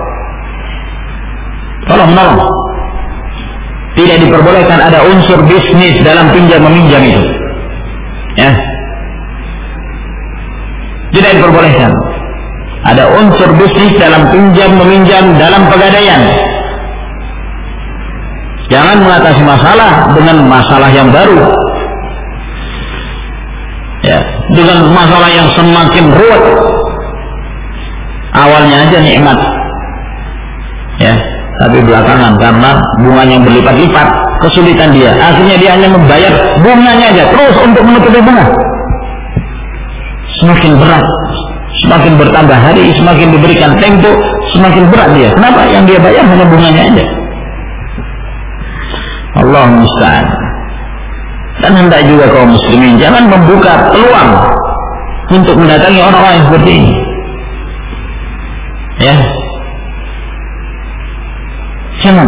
Speaker 1: Tolong menolong. Tidak diperbolehkan ada unsur bisnis dalam pinjam meminjam itu. Ya. Tidak diperbolehkan. Ada unsur bisnis dalam pinjam meminjam dalam pegadaian. Jangan mengatasi masalah dengan masalah yang baru. Ya, dengan masalah yang semakin ruwet. Awalnya aja nikmat. Ya, tapi belakangan karena bunganya berlipat-lipat, kesulitan dia. Akhirnya dia hanya membayar bunganya aja terus untuk menutupi bunga. Semakin berat. Semakin bertambah hari, semakin diberikan tempo, semakin berat dia. Kenapa? Yang dia bayar hanya bunganya aja. Allah musta'an. Dan hendak juga kaum muslimin jangan membuka peluang untuk mendatangi orang-orang yang seperti ini. Ya. Jangan.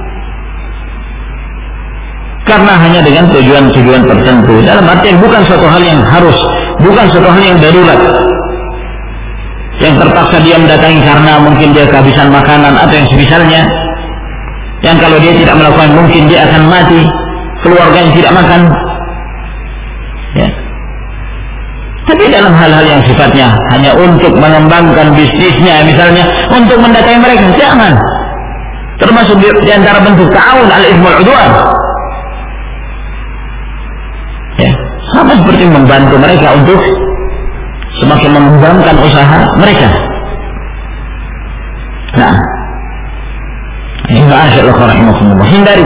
Speaker 1: Karena hanya dengan tujuan-tujuan tertentu. Dalam artian bukan suatu hal yang harus, bukan suatu hal yang darurat. Yang terpaksa dia mendatangi karena mungkin dia kehabisan makanan atau yang semisalnya. Yang kalau dia tidak melakukan mungkin dia akan mati, keluarganya tidak makan. Ya. Tapi dalam hal-hal yang sifatnya hanya untuk mengembangkan bisnisnya, misalnya untuk mendatangi mereka, jangan. Termasuk di, di antara bentuk ta'awun al-itsm wal 'udwan. Ya, sama seperti membantu mereka untuk semakin mengembangkan usaha mereka. Nah, ini ma'asyallah rahimahumullah. Hindari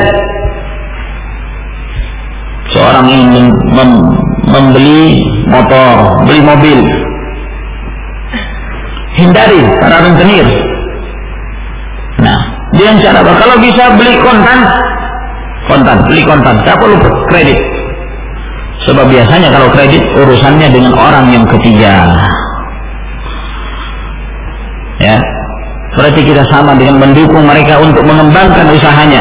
Speaker 1: seorang ingin mem membeli motor, beli mobil. Hindari para rentenir. Nah, dengan cara apa? Kalau bisa beli kontan, kontan, beli kontan. Tak perlu kredit. Sebab biasanya kalau kredit urusannya dengan orang yang ketiga. Ya. Berarti kita sama dengan mendukung mereka untuk mengembangkan usahanya.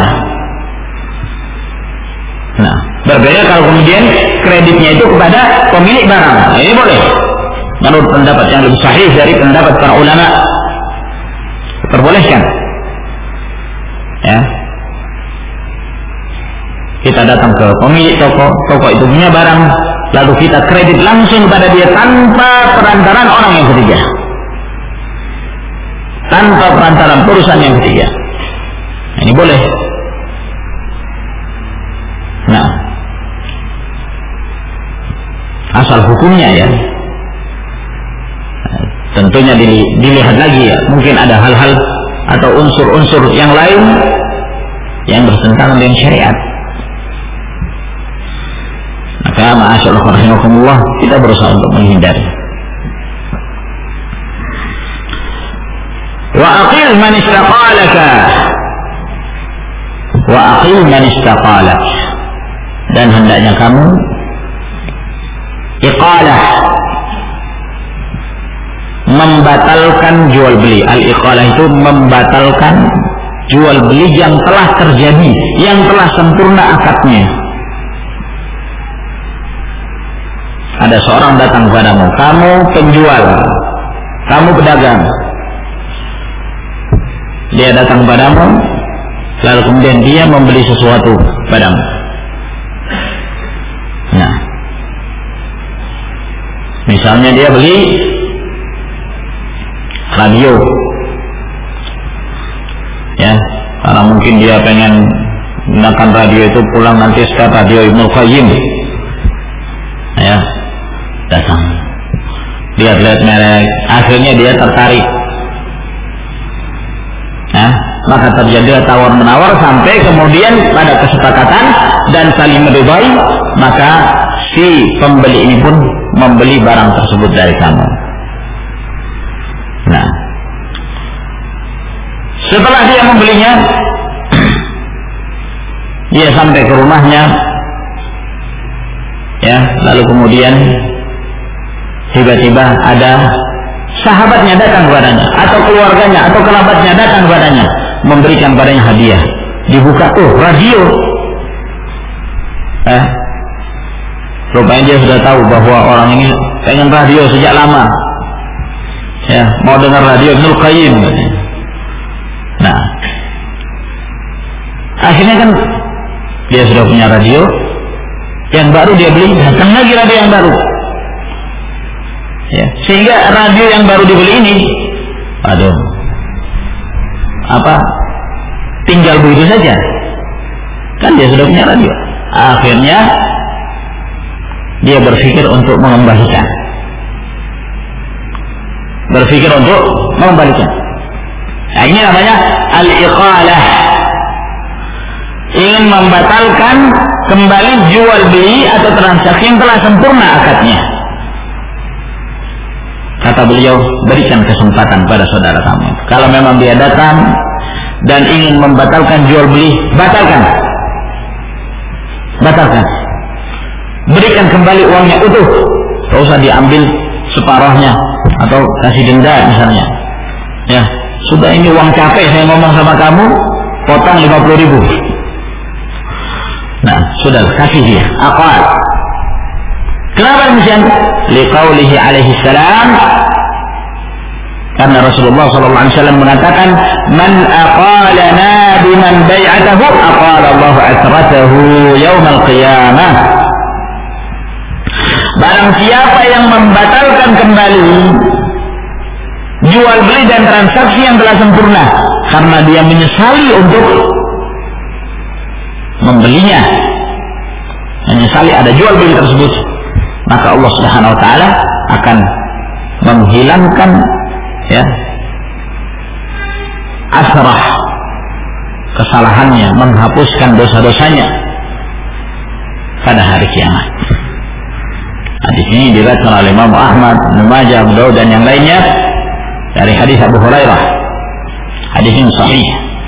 Speaker 1: Nah, berbeda kalau kemudian kreditnya itu kepada pemilik barang. Nah, ini boleh. Menurut pendapat yang lebih sahih dari pendapat para ulama. Diperbolehkan. Ya. Kita datang ke pemilik toko, toko itu punya barang, lalu kita kredit langsung pada dia tanpa perantaran orang yang ketiga, tanpa perantaran perusahaan yang ketiga. Nah, ini boleh. Nah, asal hukumnya ya, tentunya dilihat lagi ya, mungkin ada hal-hal atau unsur-unsur yang lain yang bertentangan dengan syariat. Maka ma'asyallah rahimahumullah, kita berusaha untuk menghindari. Wa aqil man istaqalaka wa aqil man istaqalak. Dan hendaknya kamu iqalah, membatalkan jual beli. Al-iqalah itu membatalkan jual beli yang telah terjadi, yang telah sempurna akadnya. Ada seorang datang padamu, kamu penjual, kamu pedagang. Dia datang padamu, lalu kemudian dia membeli sesuatu padamu. Nah, misalnya dia beli radio, ya, karena mungkin dia pengen gunakan radio itu pulang nanti setelah radio Ibnu Qayyim, ya. Datang, lihat-lihat merek, akhirnya dia tertarik. Nah, maka terjadi tawar menawar sampai kemudian pada kesepakatan dan saling meridai, maka si pembeli ini pun membeli barang tersebut dari kamu. Nah, setelah dia membelinya, dia sampai ke rumahnya, ya, lalu kemudian tiba-tiba ada sahabatnya datang kepadanya, atau keluarganya, atau kerabatnya datang kepadanya, memberikan padanya hadiah. Dibuka, oh radio. Eh, rupanya dia sudah tahu bahwa orang ini pengen radio sejak lama. Ya, mau dengar radio Ibnul Qayyim. Nah, akhirnya kan dia sudah punya radio yang baru, dia beli, datang lagi radio yang baru. Ya, sehingga radio yang baru dibeli ini, aduh, apa, tinggal begitu saja. Kan dia sudah punya radio. Akhirnya dia berpikir untuk mengembalikan. Berpikir untuk mengembalikan. Nah, ini namanya al-iqalah. Ingin membatalkan kembali jual beli atau transaksi yang telah sempurna akadnya. Kata beliau, berikan kesempatan pada saudara kamu. Kalau memang dia datang dan ingin membatalkan jual beli, batalkan. Batalkan. Berikan kembali uangnya utuh. Tak usah diambil separuhnya atau kasih denda misalnya. Ya, sudah ini uang capek saya ngomong sama kamu, potong lima puluh ribu. Nah, sudah kasih dia. Aqal. Kenapa demikian? Liqaulihi alaihi salam, karena Rasulullah sallallahu alaihi wasallam mengatakan, "Man aqalana biman bai'atahu aqala Allah asratahu yaumal qiyamah." Barang siapa yang membatalkan kembali jual beli dan transaksi yang telah sempurna karena dia menyesali untuk membelinya, menyesali ada jual beli tersebut, maka Allah Subhanahu wa taala akan menghilangkan, ya, asrah, kesalahannya, menghapuskan dosa-dosanya pada hari kiamat. Hadis ini diriwayatkan oleh Imam Ahmad, Ibnu Majah, Abu Daud dan yang lainnya dari hadis Abu Hurairah. Hadis ini sahih.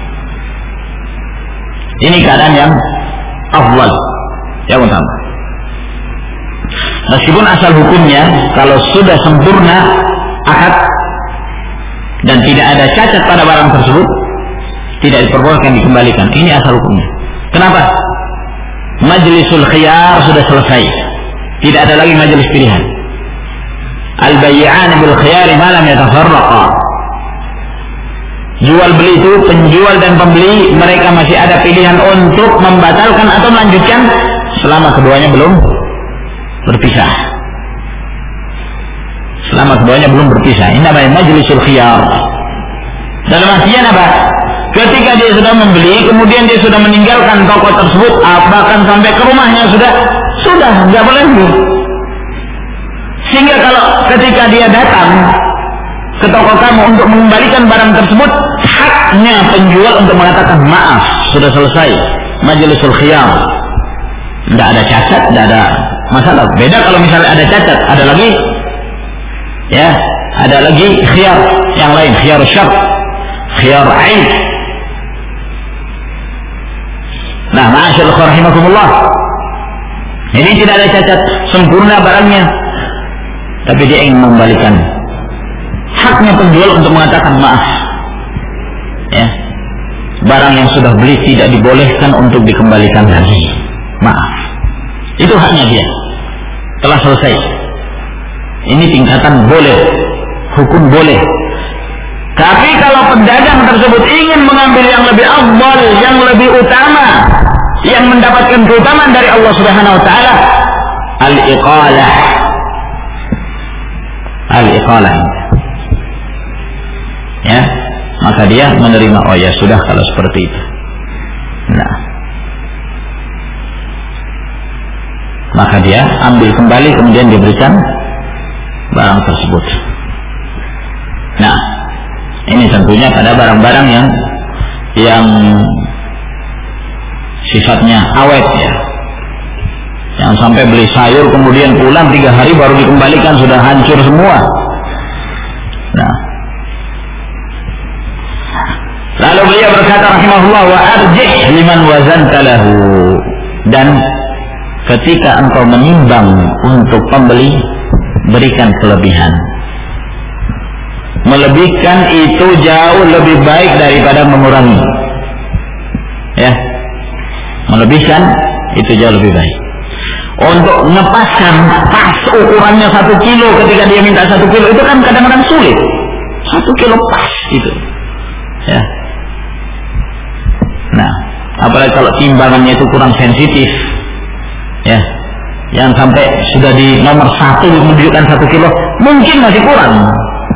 Speaker 1: Ini keadaan yang afdal, yang utama. Meskipun asal hukumnya kalau sudah sempurna akad dan tidak ada cacat pada barang tersebut, tidak diperbolehkan dikembalikan. Ini asal hukumnya. Kenapa? Majlisul khiyar sudah selesai. Tidak ada lagi majelis pilihan. Al-bay'an bil khiyar ma lam yatafarraqa. Jual beli itu, penjual dan pembeli, mereka masih ada pilihan untuk membatalkan atau melanjutkan selama keduanya belum berpisah. Selama keduanya belum berpisah. Ini namanya majlisul khiyar. Dalam artian apa? Ketika dia sudah membeli, kemudian dia sudah meninggalkan toko tersebut, bahkan sampai ke rumahnya sudah, sudah nggak boleh lagi. Sehingga kalau ketika dia datang ke toko kamu untuk mengembalikan barang tersebut, haknya penjual untuk mengatakan maaf, sudah selesai majlisul khiyar, tidak ada cacat, tidak ada masalah. Beda kalau misalnya ada cacat, ada lagi, ya, ada lagi khiyar yang lain, khiyar syar, khiyar aib. Nah, ma'asyil rahimakumullah, ini tidak ada cacat, sempurna barangnya, tapi dia ingin mengembalikan. Haknya penjual untuk mengatakan maaf, ya, barang yang sudah beli tidak dibolehkan untuk dikembalikan lagi, maaf. Itu haknya dia, telah selesai. Ini tingkatan boleh, hukum boleh. Tapi kalau pedagang tersebut ingin mengambil yang lebih afdal, yang lebih utama, yang mendapatkan keutamaan dari Allah Subhanahu wa taala, al-iqalah. Al-iqalah. Ya, maka dia menerima, oh ya sudah kalau seperti itu. Nah, maka dia ambil kembali, kemudian diberikan barang tersebut. Nah, ini tentunya pada barang-barang yang yang sifatnya awet, ya. Yang sampai beli sayur kemudian pulang tiga hari baru dikembalikan, sudah hancur semua. Nah, lalu beliau berkata rahimahullah, wa arjih liman wazanta lahu. Dan ketika engkau menimbang untuk pembeli, berikan kelebihan. Melebihkan itu jauh lebih baik daripada mengurangi. Ya, melebihkan itu jauh lebih baik. Untuk ngepaskan pas ukurannya satu kilo ketika dia minta satu kilo itu kan kadang-kadang sulit. Satu kilo pas itu. Ya. Nah, apalagi kalau timbangannya itu kurang sensitif, ya, yang sampai sudah di nomor satu menunjukkan satu kilo, mungkin masih kurang.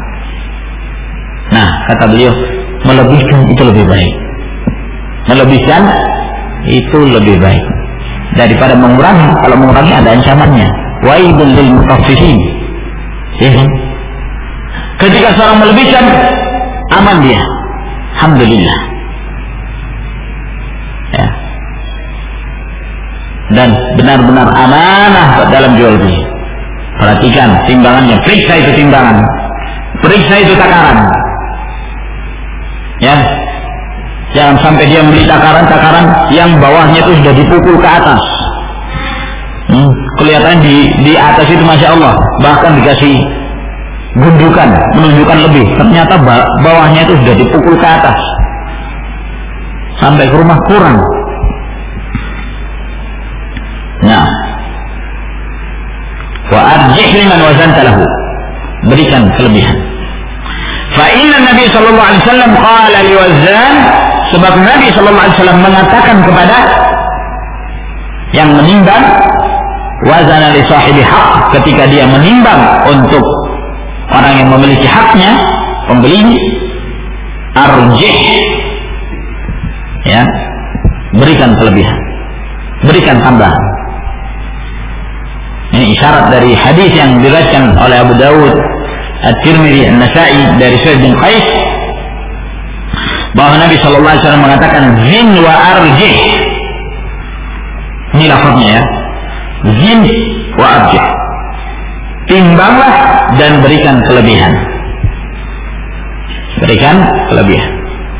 Speaker 1: Nah, kata beliau, melebihkan itu lebih baik. Melebihkan itu lebih baik daripada mengurangi. Kalau mengurangi ada ancamannya. Wailul lil mutaffifin. Ya kan? Ketika seorang melebihkan, aman dia. Alhamdulillah. Ya. Dan benar-benar amanah dalam jual beli. Perhatikan timbangannya, periksa itu timbangan, periksa itu takaran. Ya, jangan sampai dia membeli takaran-takaran yang bawahnya itu sudah dipukul ke atas. Hmm, kelihatan di di atas itu masya Allah, bahkan dikasih gundukan, menunjukkan lebih. Ternyata bawahnya itu sudah dipukul ke atas, sampai ke rumah kurang. Nah, wa arjih liman wazanta lahu, berikan kelebihan. Fa inna Nabi sallallahu alaihi wasallam qala liwazan, sebab Nabi sallallahu alaihi wasallam mengatakan kepada yang menimbang, wazana li sahibi haq, ketika dia menimbang untuk orang yang memiliki haknya, pembeli, arjih, ya, berikan kelebihan, berikan tambahan. Ini isyarat dari hadis yang diriwayatkan oleh Abu Dawud, At-Tirmidzi, An-Nasa'i dari Sa'id bin Qais, bahwa Nabi sallallahu alaihi wasallam mengatakan zin wa arjih. Ini lafaznya ya. Zin wa arjih. Timbanglah dan berikan kelebihan. Berikan kelebihan.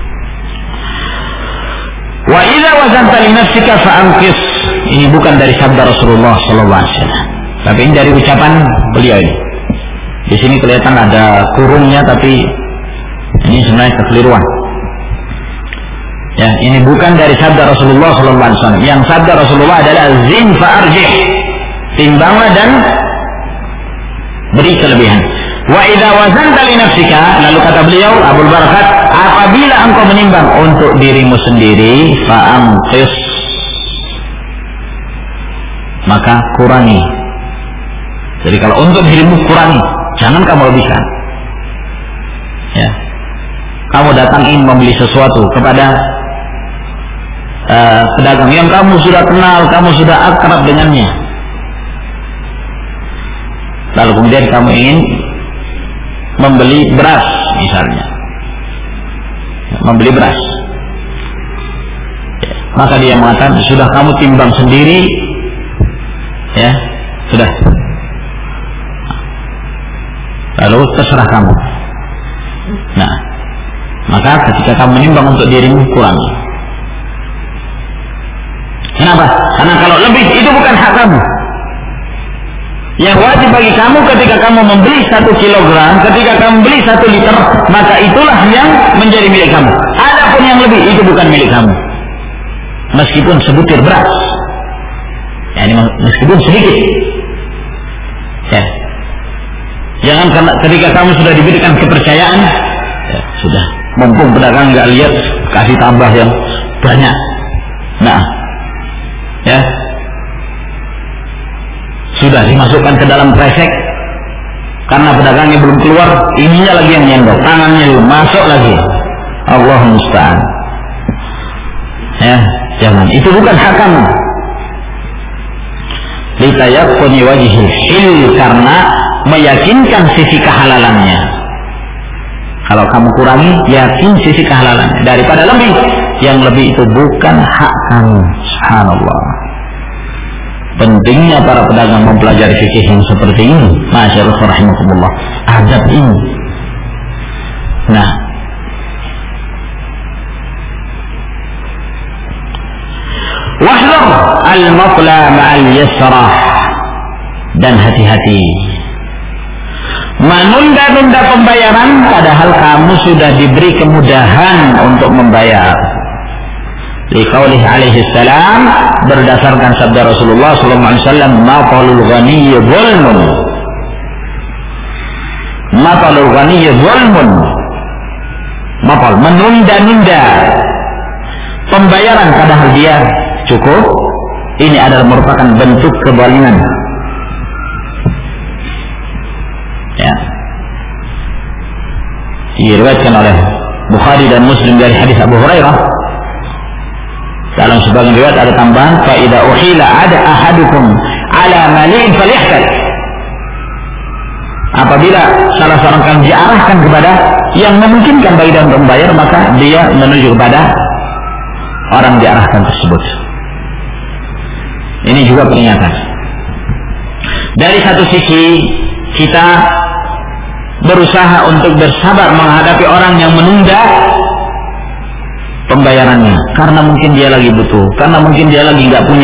Speaker 1: Wa idza wazanta li nafsika fa'anqis. Ini bukan dari sabda Rasulullah sallallahu alaihi wasallam, tapi ini dari ucapan beliau ini. Di sini kelihatan ada kurungnya, tapi ini sebenarnya kekeliruan. Ya, ini bukan dari sabda Rasulullah sallallahu alaihi wasallam. Yang sabda Rasulullah adalah zin fa arjih. Timbanglah dan beri kelebihan. Wa idza wazanta li nafsika, lalu kata beliau Abdul Barakat, apabila engkau menimbang untuk dirimu sendiri, fa amqis, maka kurangi. Jadi kalau untuk dirimu kurangi, jangan kamu lebihkan. Ya. Kamu datang ingin membeli sesuatu kepada uh, pedagang yang kamu sudah kenal, kamu sudah akrab dengannya. Lalu kemudian kamu ingin membeli beras misalnya. Membeli beras. Ya. Maka dia mengatakan, sudah kamu timbang sendiri, ya, sudah. Lalu terserah kamu. Nah, maka ketika kamu menimbang untuk dirimu, kurangi. Kenapa? Karena kalau lebih itu bukan hak kamu. Yang wajib bagi kamu ketika kamu membeli satu kilogram, ketika kamu beli satu liter, maka itulah yang menjadi milik kamu. Adapun yang lebih itu bukan milik kamu. Meskipun sebutir beras, ya, ini meskipun sedikit. Ya. Jangan karena ketika kamu sudah diberikan kepercayaan, ya, sudah, mumpung pedagang nggak lihat, kasih tambah yang banyak. Nah, ya, sudah dimasukkan ke dalam kresek, karena pedagangnya belum keluar, ininya lagi yang nyendok, tangannya belum masuk lagi. Allah musta'an. Ya, jangan. Itu bukan hak kamu. Litayaqquni wajhil hil, karena meyakinkan sisi kehalalannya. Kalau kamu kurangi, yakin sisi kehalalannya. Daripada lebih, yang lebih itu bukan hak kamu. Subhanallah. Pentingnya para pedagang mempelajari fikih yang seperti ini. Masyaallah rahimakumullah. Adab ini. Nah, wahdhar al-mafla ma'al yasrah, dan hati-hati menunda-nunda pembayaran padahal kamu sudah diberi kemudahan untuk membayar. Liqaulih alaihi salam, berdasarkan sabda Rasulullah sallallahu alaihi wasallam, maqalul ghaniyyi zulmun. Maqalul ghaniyyi zulmun. Maqal, menunda-nunda pembayaran padahal dia cukup. Ini adalah merupakan bentuk kezaliman. Ya. Diriwayatkan oleh Bukhari dan Muslim dari hadis Abu Hurairah. Dalam sebagian riwayat ada tambahan, fa idza uhila ada ahadukum ala mali'in falyahtal. Apabila salah seorang kalian diarahkan kepada yang memungkinkan bagi dia untuk membayar, maka dia menuju kepada orang diarahkan tersebut. Ini juga peringatan. Dari satu sisi kita berusaha untuk bersabar menghadapi orang yang menunda pembayarannya, karena mungkin dia lagi butuh, karena mungkin dia lagi nggak punya,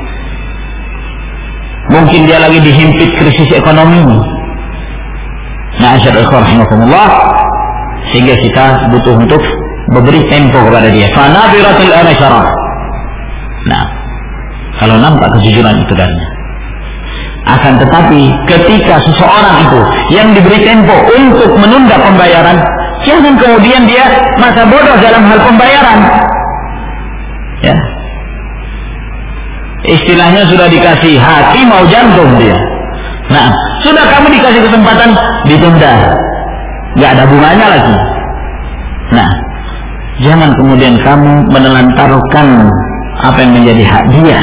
Speaker 1: mungkin dia lagi dihimpit krisis ekonomi. Na'asyarakumullah, sehingga kita butuh untuk memberi tempo kepada dia. Fanabiratul anasyarah. Nah, kalau nampak kejujuran itu darinya. Akan tetapi ketika seseorang itu yang diberi tempo untuk menunda pembayaran, jangan kemudian dia masa bodoh dalam hal pembayaran. Ya. Istilahnya sudah dikasih hati mau jantung dia. Nah, sudah kamu dikasih kesempatan ditunda, nggak ada bunganya lagi. Nah, jangan kemudian kamu menelantarkan apa yang menjadi hak dia.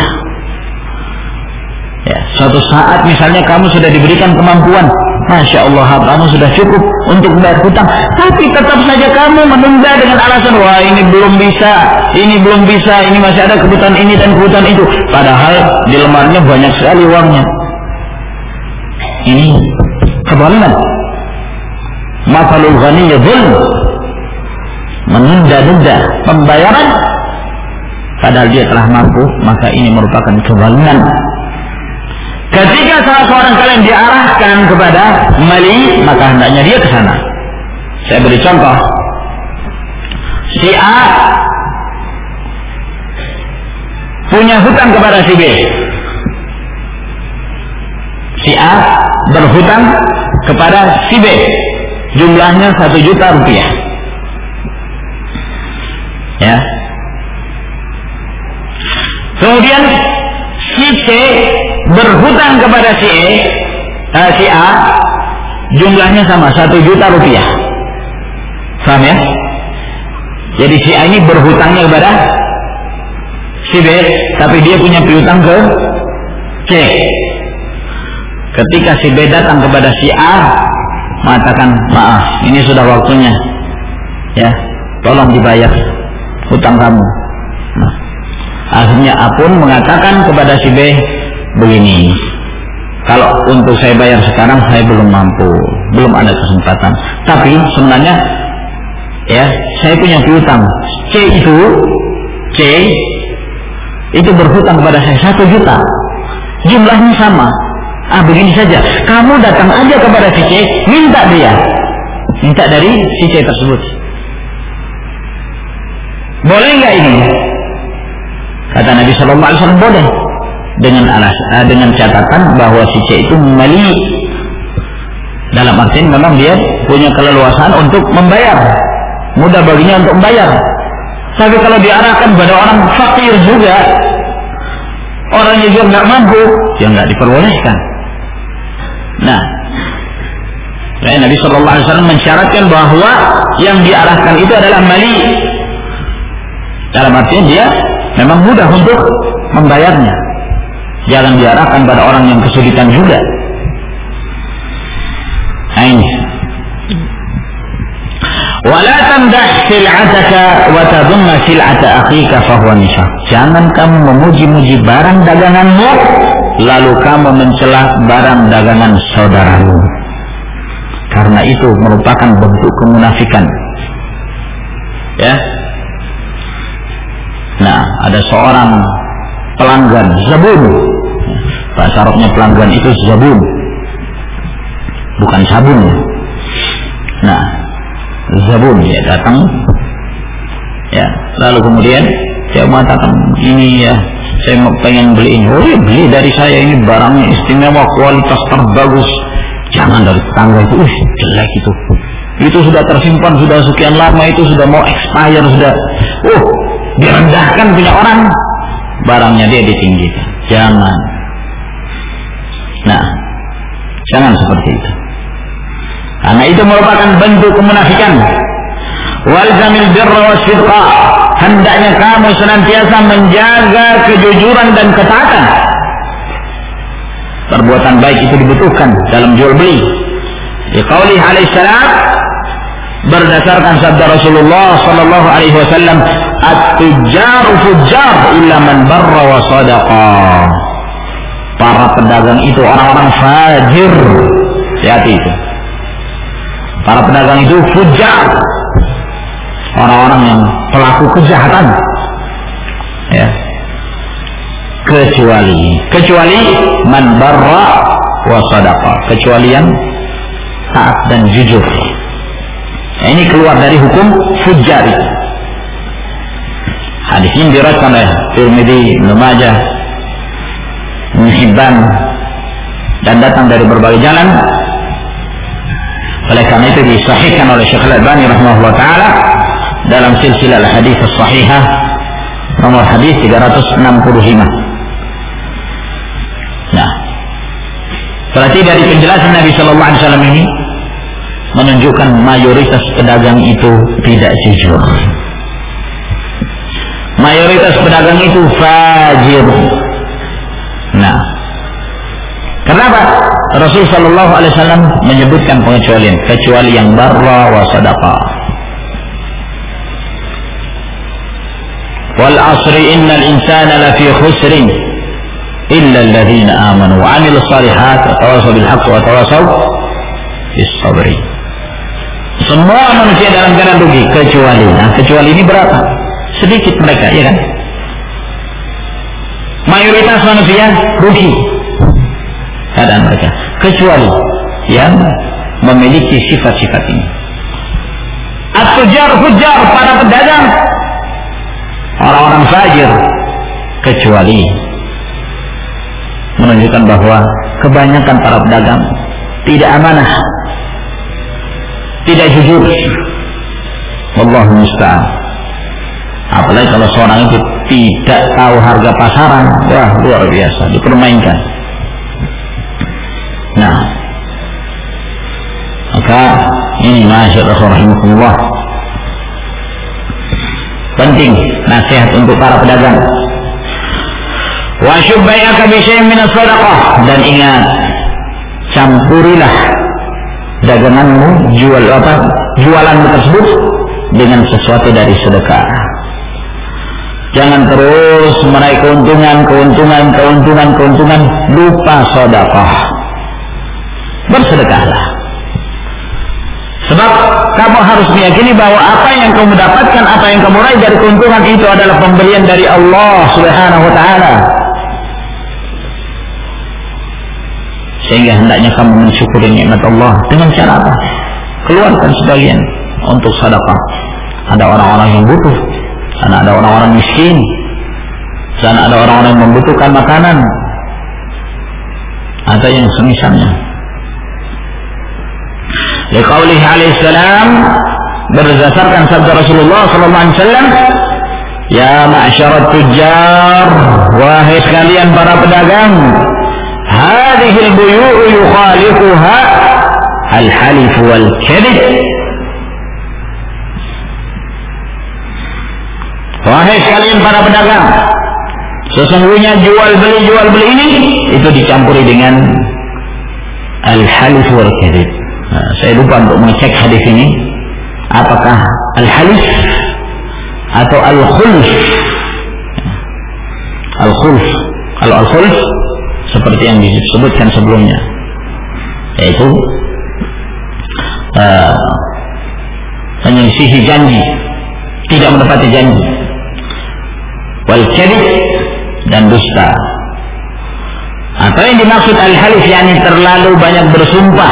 Speaker 1: Ya, suatu saat misalnya kamu sudah diberikan kemampuan, Masya Allah, kamu sudah cukup untuk membayar hutang, tapi tetap saja kamu menunda dengan alasan, wah ini belum bisa, ini belum bisa, ini masih ada kebutuhan ini dan kebutuhan itu, padahal di lemarinya banyak sekali uangnya. Ini kezaliman. Mafalul ghaniyyi zulm, menunda-nunda pembayaran padahal dia telah mampu, maka ini merupakan kezaliman. Ketika salah seorang kalian diarahkan kepada mali, maka hendaknya dia ke sana. Saya beri contoh. Si A punya hutang kepada si B. Si A berhutang kepada si B. Jumlahnya satu juta rupiah. Ya. Kemudian si C berhutang kepada si E, uh, si A, jumlahnya sama satu juta rupiah. Paham ya? Jadi si A ini berhutangnya kepada si B, tapi dia punya piutang ke C. Ketika si B datang kepada si A, mengatakan, maaf, ini sudah waktunya, ya, tolong dibayar hutang kamu. Nah, akhirnya A pun mengatakan kepada si B, begini, kalau untuk saya bayar sekarang saya belum mampu, belum ada kesempatan. Tapi sebenarnya, ya, saya punya piutang. C itu, C itu berhutang kepada saya satu juta, jumlahnya sama. Ah, begini saja, kamu datang aja kepada si C, minta dia, minta dari si C tersebut. Boleh nggak ini? Kata Nabi Shallallahu Alaihi Wasallam, boleh. Dengan alas, uh, dengan catatan bahwa si C itu mali, dalam artian memang dia punya keleluasaan untuk membayar, mudah baginya untuk membayar. Tapi kalau diarahkan pada orang fakir juga, orangnya juga nggak mampu, ya nggak diperbolehkan. Nah, Nabi Shallallahu Alaihi Wasallam mensyaratkan bahwa yang diarahkan itu adalah mali, dalam artian dia memang mudah untuk membayarnya. Jangan diarahkan pada orang yang kesulitan juga. Ini. Wala tamdah sil'ataka wa tadhunna sil'ata akhika fahuwa nifaq. Jangan kamu memuji-muji barang daganganmu lalu kamu mencela barang dagangan saudaramu. Karena itu merupakan bentuk kemunafikan. Ya. Nah, ada seorang pelanggan, zabun. Bahasa Arabnya pelanggan itu zabun, bukan sabun. Nah, zabun ya datang, ya lalu kemudian dia mengatakan ini ya saya mau pengen beli ini. Oh ya beli dari saya, ini barangnya istimewa, kualitas terbagus. Jangan dari tetangga itu, uh jelek itu. Itu sudah tersimpan sudah sekian lama, itu sudah mau expire sudah. Uh direndahkan punya orang, barangnya dia ditinggikan. Jangan. Nah, jangan seperti itu. Karena itu merupakan bentuk kemunafikan. Walzamil birra wasidqa. Hendaknya kamu senantiasa menjaga kejujuran dan ketaatan. Perbuatan baik itu dibutuhkan dalam jual beli. Liqaulih alaihi salam, berdasarkan sabda Rasulullah sallallahu alaihi wasallam, at-tujjaru fujjar illa man barra wa sadaqa. Para pedagang itu orang-orang fajir. Hati-hati itu. Para pedagang itu fujjar, orang-orang yang pelaku kejahatan, ya. Kecuali, kecuali man barra wa sadaqa, kecuali yang taat dan jujur. Nah, ini keluar dari hukum fujjar. Hadis ini diriwayatkan oleh Tirmidzi, Ibnu Majah, Ibnu Hibban, dan datang dari berbagai jalan. Oleh karena itu disahihkan oleh Syekh Al-Albani rahimahullah taala dalam silsilah al-hadits as-sahihah nomor hadis tiga ratus enam puluh lima. Nah, berarti dari penjelasan Nabi sallallahu alaihi wasallam ini menunjukkan mayoritas pedagang itu tidak jujur. Mayoritas pedagang itu fajir. Nah, kenapa? Rasul sallallahu alaihi wasallam menyebutkan pengecualian, kecuali yang barra wa sadaqa. Wal asri innal insana lafi khusrin illa alladhina amanu wa 'amilus shalihat wa tawassaw bil haqqi wa tawassaw bis sabri. Semua manusia dalam keadaan rugi kecuali, nah kecuali ini berapa? Sedikit mereka, ya kan? Mayoritas manusia rugi keadaan mereka, kecuali yang memiliki sifat-sifat ini. At-tujar fujar, para pedagang orang-orang fajir, kecuali menunjukkan bahwa kebanyakan para pedagang tidak amanah, tidak jujur. Wallahu musta'an. Apalagi kalau seorang itu tidak tahu harga pasaran, wah luar biasa, dipermainkan. Nah, maka ini masyaallah rahimakumullah, penting nasihat untuk para pedagang. Wa syubbayaka bi syai'in min as-sadaqah, dan ingat, campurilah daganganmu, jual apa jualanmu tersebut dengan sesuatu dari sedekah. Jangan terus meraih keuntungan, keuntungan, keuntungan, keuntungan, lupa sedekah. Bersedekahlah. Sebab kamu harus meyakini bahwa apa yang kamu dapatkan, apa yang kamu raih dari keuntungan itu adalah pemberian dari Allah Subhanahu wa taala. Sehingga hendaknya kamu mensyukuri nikmat Allah dengan cara apa? Keluarkan sebagian untuk sedekah. Ada orang-orang yang butuh, sana ada orang-orang miskin, sana ada orang-orang yang membutuhkan makanan, ada yang semisalnya. Liqaulih alaihi salam, berdasarkan sabda Rasulullah sallallahu alaihi wasallam, ya ma'syarat tujjar, wahai sekalian para pedagang, hadhil buyu'u yukhalifuha al-halif wal kadhib. Wahai sekalian para pedagang, sesungguhnya jual beli jual beli ini itu dicampuri dengan al-halif wal kadhib. Nah, saya lupa untuk mengecek hadis ini, apakah al-halif atau al-khulf. Al-khulf, kalau al-khulf seperti yang disebutkan sebelumnya, yaitu uh, menyelisihi janji, tidak menepati janji. Wal kadhib, dan dusta. Atau yang dimaksud al-halif yakni terlalu banyak bersumpah,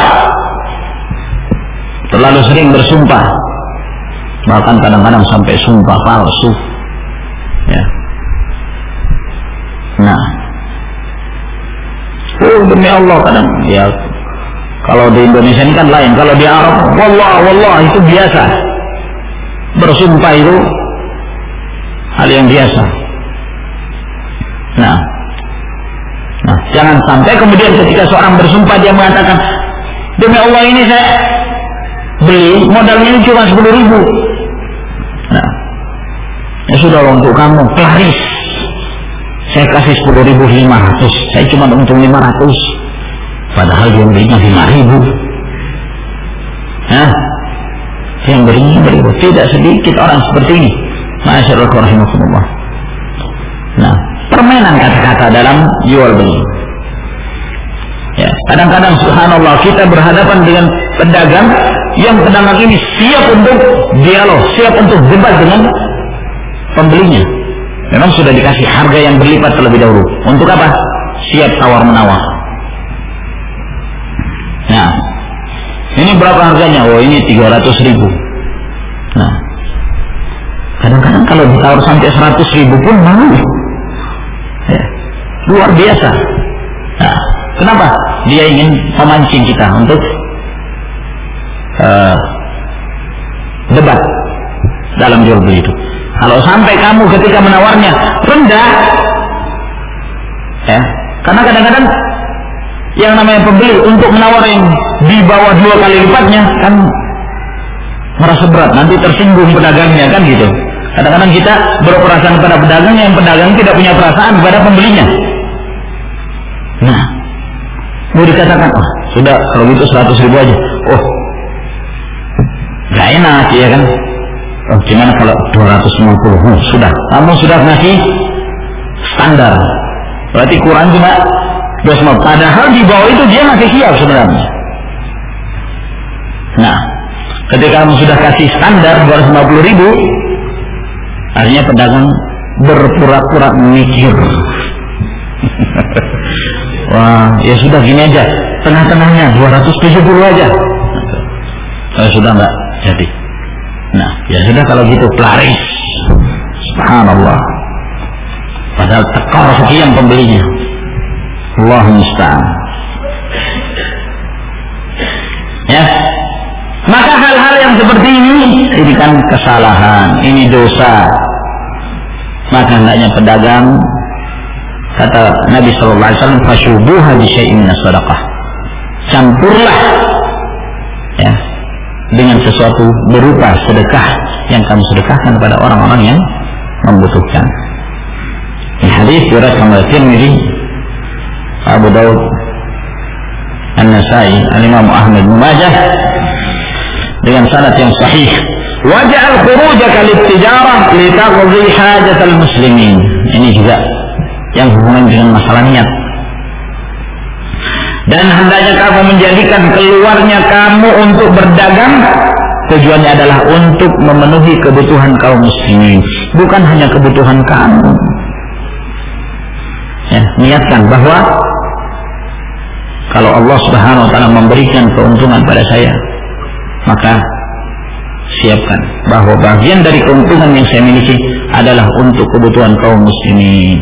Speaker 1: terlalu sering bersumpah, bahkan kadang-kadang sampai sumpah palsu. Ya. Nah, oh demi Allah kadang ya. Kalau di Indonesia ini kan lain. Kalau di Arab, wallah, wallah itu biasa. Bersumpah itu hal yang biasa. Nah, nah, jangan sampai kemudian ketika seorang bersumpah dia mengatakan, demi Allah ini saya beli modalnya ini cuma sepuluh ribu. Nah, ya sudah untuk kamu pelaris. Saya kasih sepuluh ribu lima ratus. Saya cuma untung lima ratus. Padahal dia belinya lima ribu. Nah, yang berinya beribu. Tidak sedikit orang seperti ini. Masyaallah rahimahullah. Nah, permainan kata-kata dalam jual beli. Ya, kadang-kadang subhanallah kita berhadapan dengan pedagang yang pedagang ini siap untuk dialog, siap untuk debat dengan pembelinya. Memang sudah dikasih harga yang berlipat terlebih dahulu. Untuk apa? Siap tawar menawar. Nah, ini berapa harganya? Oh, ini tiga ratus ribu. Nah, kadang-kadang kalau ditawar sampai seratus ribu pun mau. Ya, luar biasa. Nah, kenapa? Dia ingin memancing kita untuk uh, debat dalam jual beli itu. Kalau sampai kamu ketika menawarnya rendah, ya, karena kadang-kadang yang namanya pembeli untuk menawar yang di bawah dua kali lipatnya kan merasa berat, nanti tersinggung pedagangnya kan gitu. Kadang-kadang kita berperasaan kepada pedagang yang pedagang tidak punya perasaan kepada pembelinya. Nah, mau dikatakan, oh sudah kalau gitu seratus ribu aja. Oh, gak enak ya kan? Oh, gimana kalau dua ratus lima puluh? Oh, sudah, kamu sudah ngasih standar. Berarti kurang cuma dua ratus lima puluh. Padahal di bawah itu dia masih siap sebenarnya. Nah, ketika kamu sudah kasih standar dua ratus lima puluh ribu, artinya pedagang berpura-pura mikir. Wah, ya sudah gini aja, tengah-tengahnya dua ratus tujuh puluh aja. Kalau sudah enggak jadi. Nah, ya sudah kalau gitu pelaris. Subhanallah. Padahal tekor sekian pembelinya. Allah musta'an. Ya. Maka hal-hal yang seperti ini, ini kan kesalahan, ini dosa. Maka hendaknya pedagang, kata Nabi sallallahu alaihi wasallam, fasyubuha bi syai'in minas shadaqah. Campurlah ya dengan sesuatu berupa sedekah yang kamu sedekahkan kepada orang-orang yang membutuhkan. Ini hadis diriwayatkan oleh Tirmidzi, Abu Daud, An-Nasa'i, Al-Imam Ahmad bin Majah dengan sanad yang sahih. Waj'al khurujaka lit-tijarah litaqdi hajatal muslimin. Ini juga yang hubungan dengan masalah niat. Dan hendaknya kamu menjadikan keluarnya kamu untuk berdagang, tujuannya adalah untuk memenuhi kebutuhan kaum muslimin, bukan hanya kebutuhan kamu. Ya, niatkan bahwa kalau Allah Subhanahu wa taala memberikan keuntungan pada saya, maka siapkan bahwa bagian dari keuntungan yang saya miliki adalah untuk kebutuhan kaum muslimin.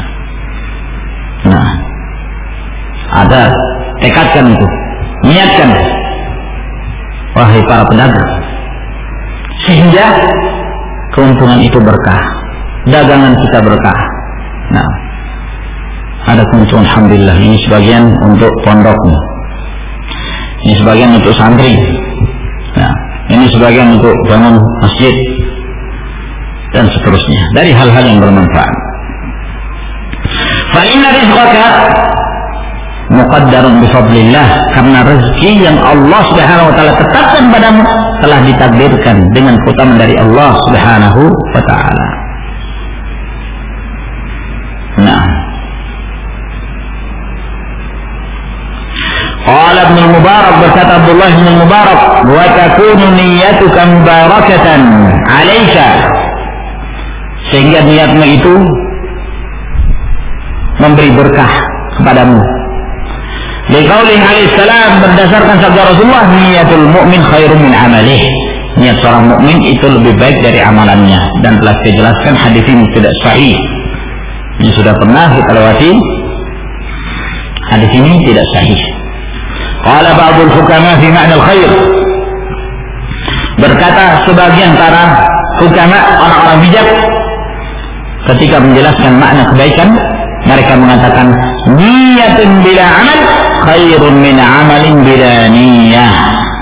Speaker 1: Nah, ada tekadkan itu, niatkan, wahai para pedagang, sehingga keuntungan itu berkah, dagangan kita berkah. Nah, ada keuntungan, alhamdulillah. Ini sebagian untuk pondok, ini sebagian untuk santri, nah, ini sebagian untuk bangun masjid dan seterusnya dari hal-hal yang bermanfaat. Fa inna rizqaka muqaddarun bifadlillah, karena rezeki yang Allah Subhanahu wa taala tetapkan padamu telah ditakdirkan dengan keutamaan dari Allah Subhanahu wa taala. Nah, qala Ibnu Mubarak, berkata Abdullah bin Mubarak, wa takunu niyyatuka mubarakatan 'alaika, sehingga niatmu itu memberi berkah kepadamu. Liqaulihi alaihi salam, berdasarkan sabda Rasulullah, niyatul mu'min khairun min amalih. Niat seorang mukmin itu lebih baik dari amalannya, dan telah dijelaskan hadis ini tidak sahih. Ini sudah pernah kita lewati. Hadis ini tidak sahih. Qala ba'dul hukama fi ma'na al-khair. Berkata sebagian para hukama, orang-orang bijak, ketika menjelaskan makna kebaikan, mereka mengatakan niyatun bila amal khairun min amalin bila niyah.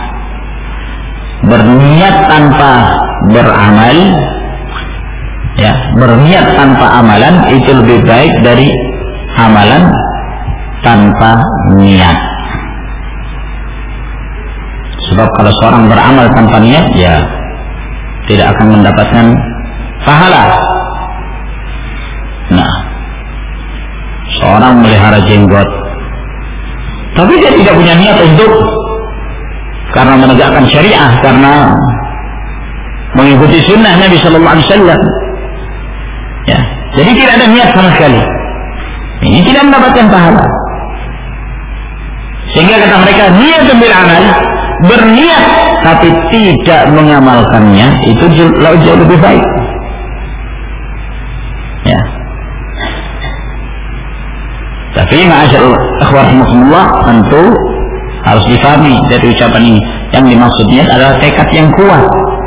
Speaker 1: Berniat tanpa beramal, ya, berniat tanpa amalan itu lebih baik dari amalan tanpa niat. Sebab kalau seorang beramal tanpa niat, ya tidak akan mendapatkan pahala. Nah, seorang melihara jenggot, tapi dia tidak punya niat untuk karena menegakkan syariah, karena mengikuti sunnah Nabi Sallallahu Alaihi Wasallam. Ya, jadi tidak ada niat sama sekali. Ini tidak mendapatkan pahala. Sehingga kata mereka, niat bil amal, berniat tapi tidak mengamalkannya, itu jauh, jauh lebih baik. Ya. Tapi ma'asyarul ikhwah rahimakumullah, tentu harus difahami dari ucapan ini. Yang dimaksudnya adalah tekad yang kuat.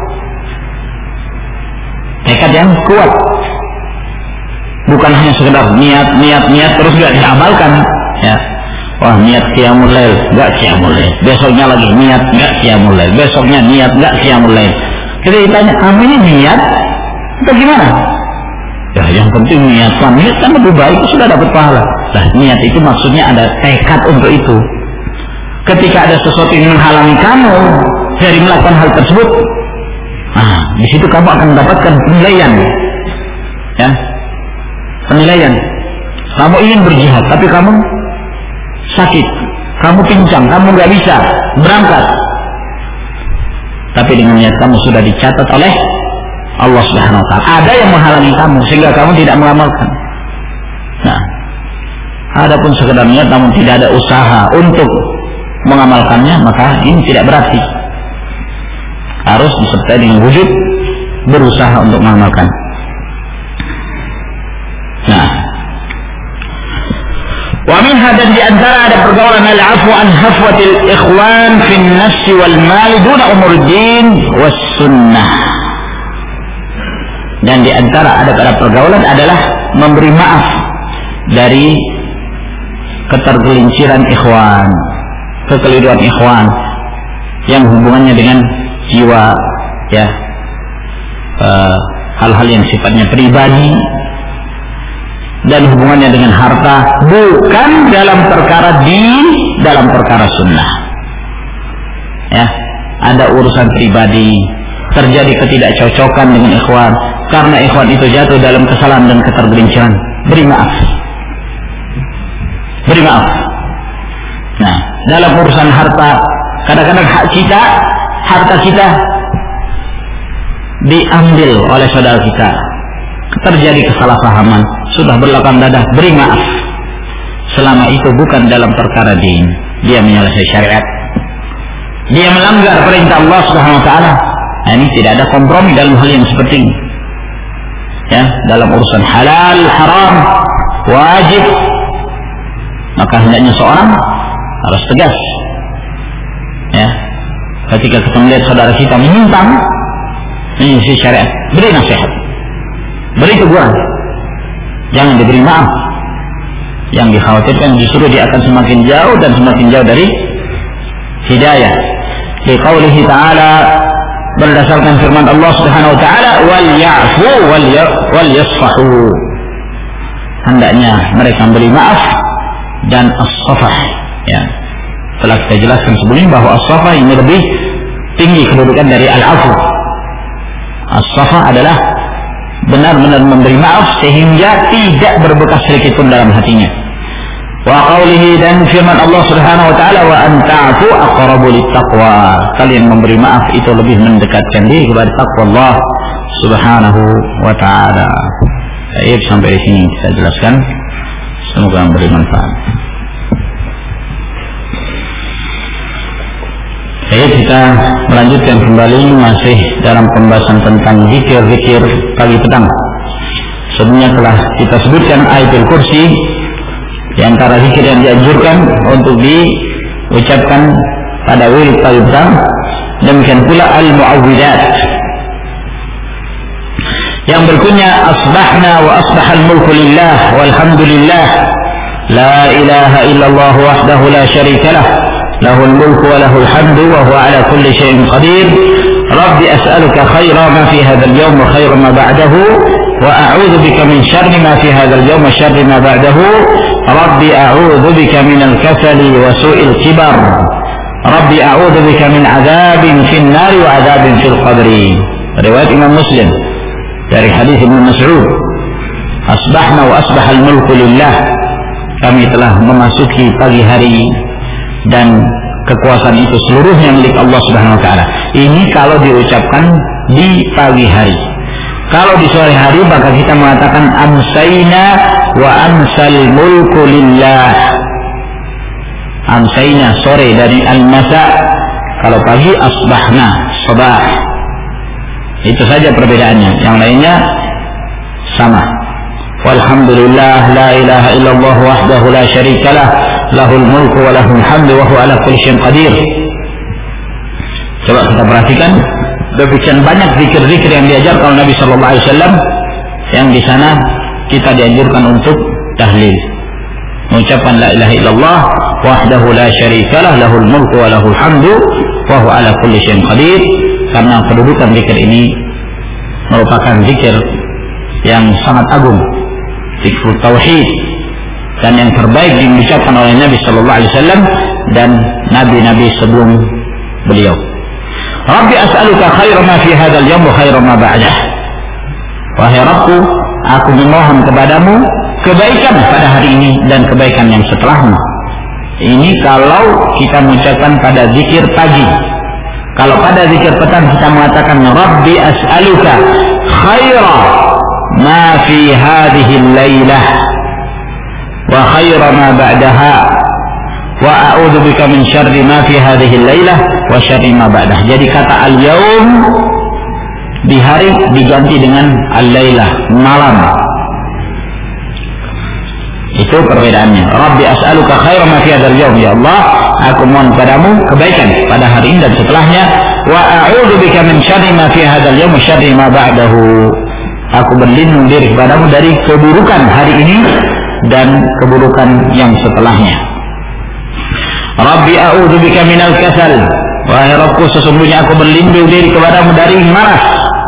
Speaker 1: Tekad yang kuat. Bukan hanya sekedar niat, niat, niat terus tidak diamalkan. Ya. Wah, niat qiyamul lail, enggak qiyamul lail. Besoknya lagi niat, enggak qiyamul lail. Besoknya niat, enggak qiyamul lail. Kita ditanya, kamu ini niat atau gimana? Ya, yang penting niat. Niat kan lebih baik, sudah dapat pahala. Nah, niat itu maksudnya ada tekad untuk itu. Ketika ada sesuatu yang menghalangi kamu dari melakukan hal tersebut, nah, di situ kamu akan mendapatkan penilaian. Ya. Penilaian. Kamu ingin berjihad, tapi kamu sakit, kamu pincang, kamu nggak bisa berangkat. Tapi dengan niat kamu sudah dicatat oleh Allah Subhanahu Wa Taala. Ada yang menghalangi kamu sehingga kamu tidak mengamalkan. Nah, adapun sekedar niat namun tidak ada usaha untuk mengamalkannya, maka ini tidak berarti. Harus disertai dengan wujud berusaha untuk mengamalkan. Nah, wa minha, dan di antara ada pergaulan al-'afwu an hafwatil ikhwan fi an-nafs wal mal duna umur din was sunnah. Dan di antara ada pada pergaulan adalah memberi maaf dari ketergelinciran ikhwan, kekeliruan ikhwan yang hubungannya dengan jiwa, ya, uh, hal-hal yang sifatnya pribadi dan hubungannya dengan harta, bukan dalam perkara din, dalam perkara sunnah. Ya, ada urusan pribadi, terjadi ketidakcocokan dengan ikhwan, karena ikhwan itu jatuh dalam kesalahan dan ketergelinciran, beri maaf, beri maaf. Nah, dalam urusan harta, kadang-kadang hak kita, harta kita diambil oleh saudara kita, terjadi kesalahpahaman, sudah berlapang dada, beri maaf. Selama itu bukan dalam perkara din, dia menyelesaikan syariat, dia melanggar perintah Allah Subhanahu Wa Taala. Nah, ini tidak ada kompromi dalam hal yang seperti ini. Ya, dalam urusan halal, haram, wajib, maka hendaknya seorang harus tegas. Ya, ketika kita melihat saudara kita menyimpang, menyelesaikan syariat, beri nasihat, beri teguran, jangan diberi maaf. Yang dikhawatirkan justru dia akan semakin jauh dan semakin jauh dari hidayah. Di qaulihi ta'ala, berdasarkan firman Allah Subhanahu wa taala, wal ya'fu wal yasfahu. Hendaknya mereka memberi maaf dan as-safah. Ya. Telah kita jelaskan sebelumnya bahwa as-safah ini lebih tinggi kedudukan dari al-'afwu. As-safah adalah benar-benar memberi maaf sehingga tidak berbekas sedikit pun dalam hatinya. Wa qaulihi, dan firman Allah Subhanahu wa taala, wa an ta'fu aqrabu lit-taqwa. Kalian memberi maaf itu lebih mendekatkan diri kepada takwa Allah Subhanahu wa taala. Baik, sampai di sini kita jelaskan. Semoga memberi manfaat. Baik, kita melanjutkan kembali masih dalam pembahasan tentang zikir-zikir pagi petang. Sebelumnya telah kita sebutkan ayatul kursi di antara zikir yang dianjurkan untuk diucapkan pada wirid pagi petang. Demikian pula al-mu'awwidat yang berkunya asbahna wa asbahal mulku lillah walhamdulillah la ilaha illallah wahdahu la syarikalah lahul mulku wa lahul hamdu wa huwa ala kulli syai'in qadir rabbi as'aluka khaira ma fi hadzal yawm wa khaira ma ba'dahu wa a'udzu bika min syarri ma fi hadzal yawm wa syarri ma ba'dahu rabbi a'udzu bika minal kasali wa su'il kibar rabbi a'udzu bika min 'adzabin fin nar wa 'adzabin fil qabri. Riwayat Imam Muslim dari hadis Ibnu Mas'ud, asbahna wa asbahal mulku lillah, kami telah memasuki pagi hari dan kekuasaan itu seluruhnya milik Allah Subhanahu wa taala. Ini kalau diucapkan di pagi hari. Kalau di sore hari maka kita mengatakan amsayna wa amsal mulku lillah. Amsayna sore dari al-masa, kalau pagi asbahna sabah. Itu saja perbedaannya, yang lainnya sama. Walhamdulillah la ilaha illallah wahdahu la syarikalah lahul mulku wa lahul hamdu wa huwa ala kulli syai'in qadir. Coba kita perhatikan demikian banyak zikir-zikir yang diajarkan oleh Nabi sallallahu alaihi wasallam, yang di sana kita dianjurkan untuk tahlil, mengucapkan la ilaha illallah wahdahu la syarikalah lahul mulku wa lahul hamdu wa huwa ala kulli syai'in qadir, karena kedudukan zikir ini merupakan zikir yang sangat agung, zikr tauhid, dan yang terbaik diucapkan oleh Nabi sallallahu alaihi wasallam dan nabi-nabi sebelum beliau. Rabbi as'aluka khaira ma fi hadzal yawm wa khaira ma ba'dah. Wahai Rabbku, aku memohon kepadamu kebaikan pada hari ini dan kebaikan yang setelahnya. Ini kalau kita mengucapkan pada zikir pagi. Kalau pada zikir petang kita mengatakan Rabbi as'aluka khaira ma fi hadhihi al-lailah wa khaira ma ba'daha wa a'udzu bika min syarri ma fi hadhihi al-lailah wa syarri ma ba'daha. Jadi kata al-yaum di hari diganti dengan al-lailah, malam. Itu perbedaannya. Rabbi as'aluka khaira ma fi hadzal yawm, ya Allah, aku mohon padamu kebaikan pada hari ini dan setelahnya. Wa a'udzu bika min syarri ma fi hadzal yawm wa syarri ma ba'dahu. Aku berlindung diri kepadamu dari keburukan hari ini dan keburukan yang setelahnya. Rabbi a'udzu bika minal kasal. Wahai Rabbku, sesungguhnya aku berlindung diri kepadamu dari malas.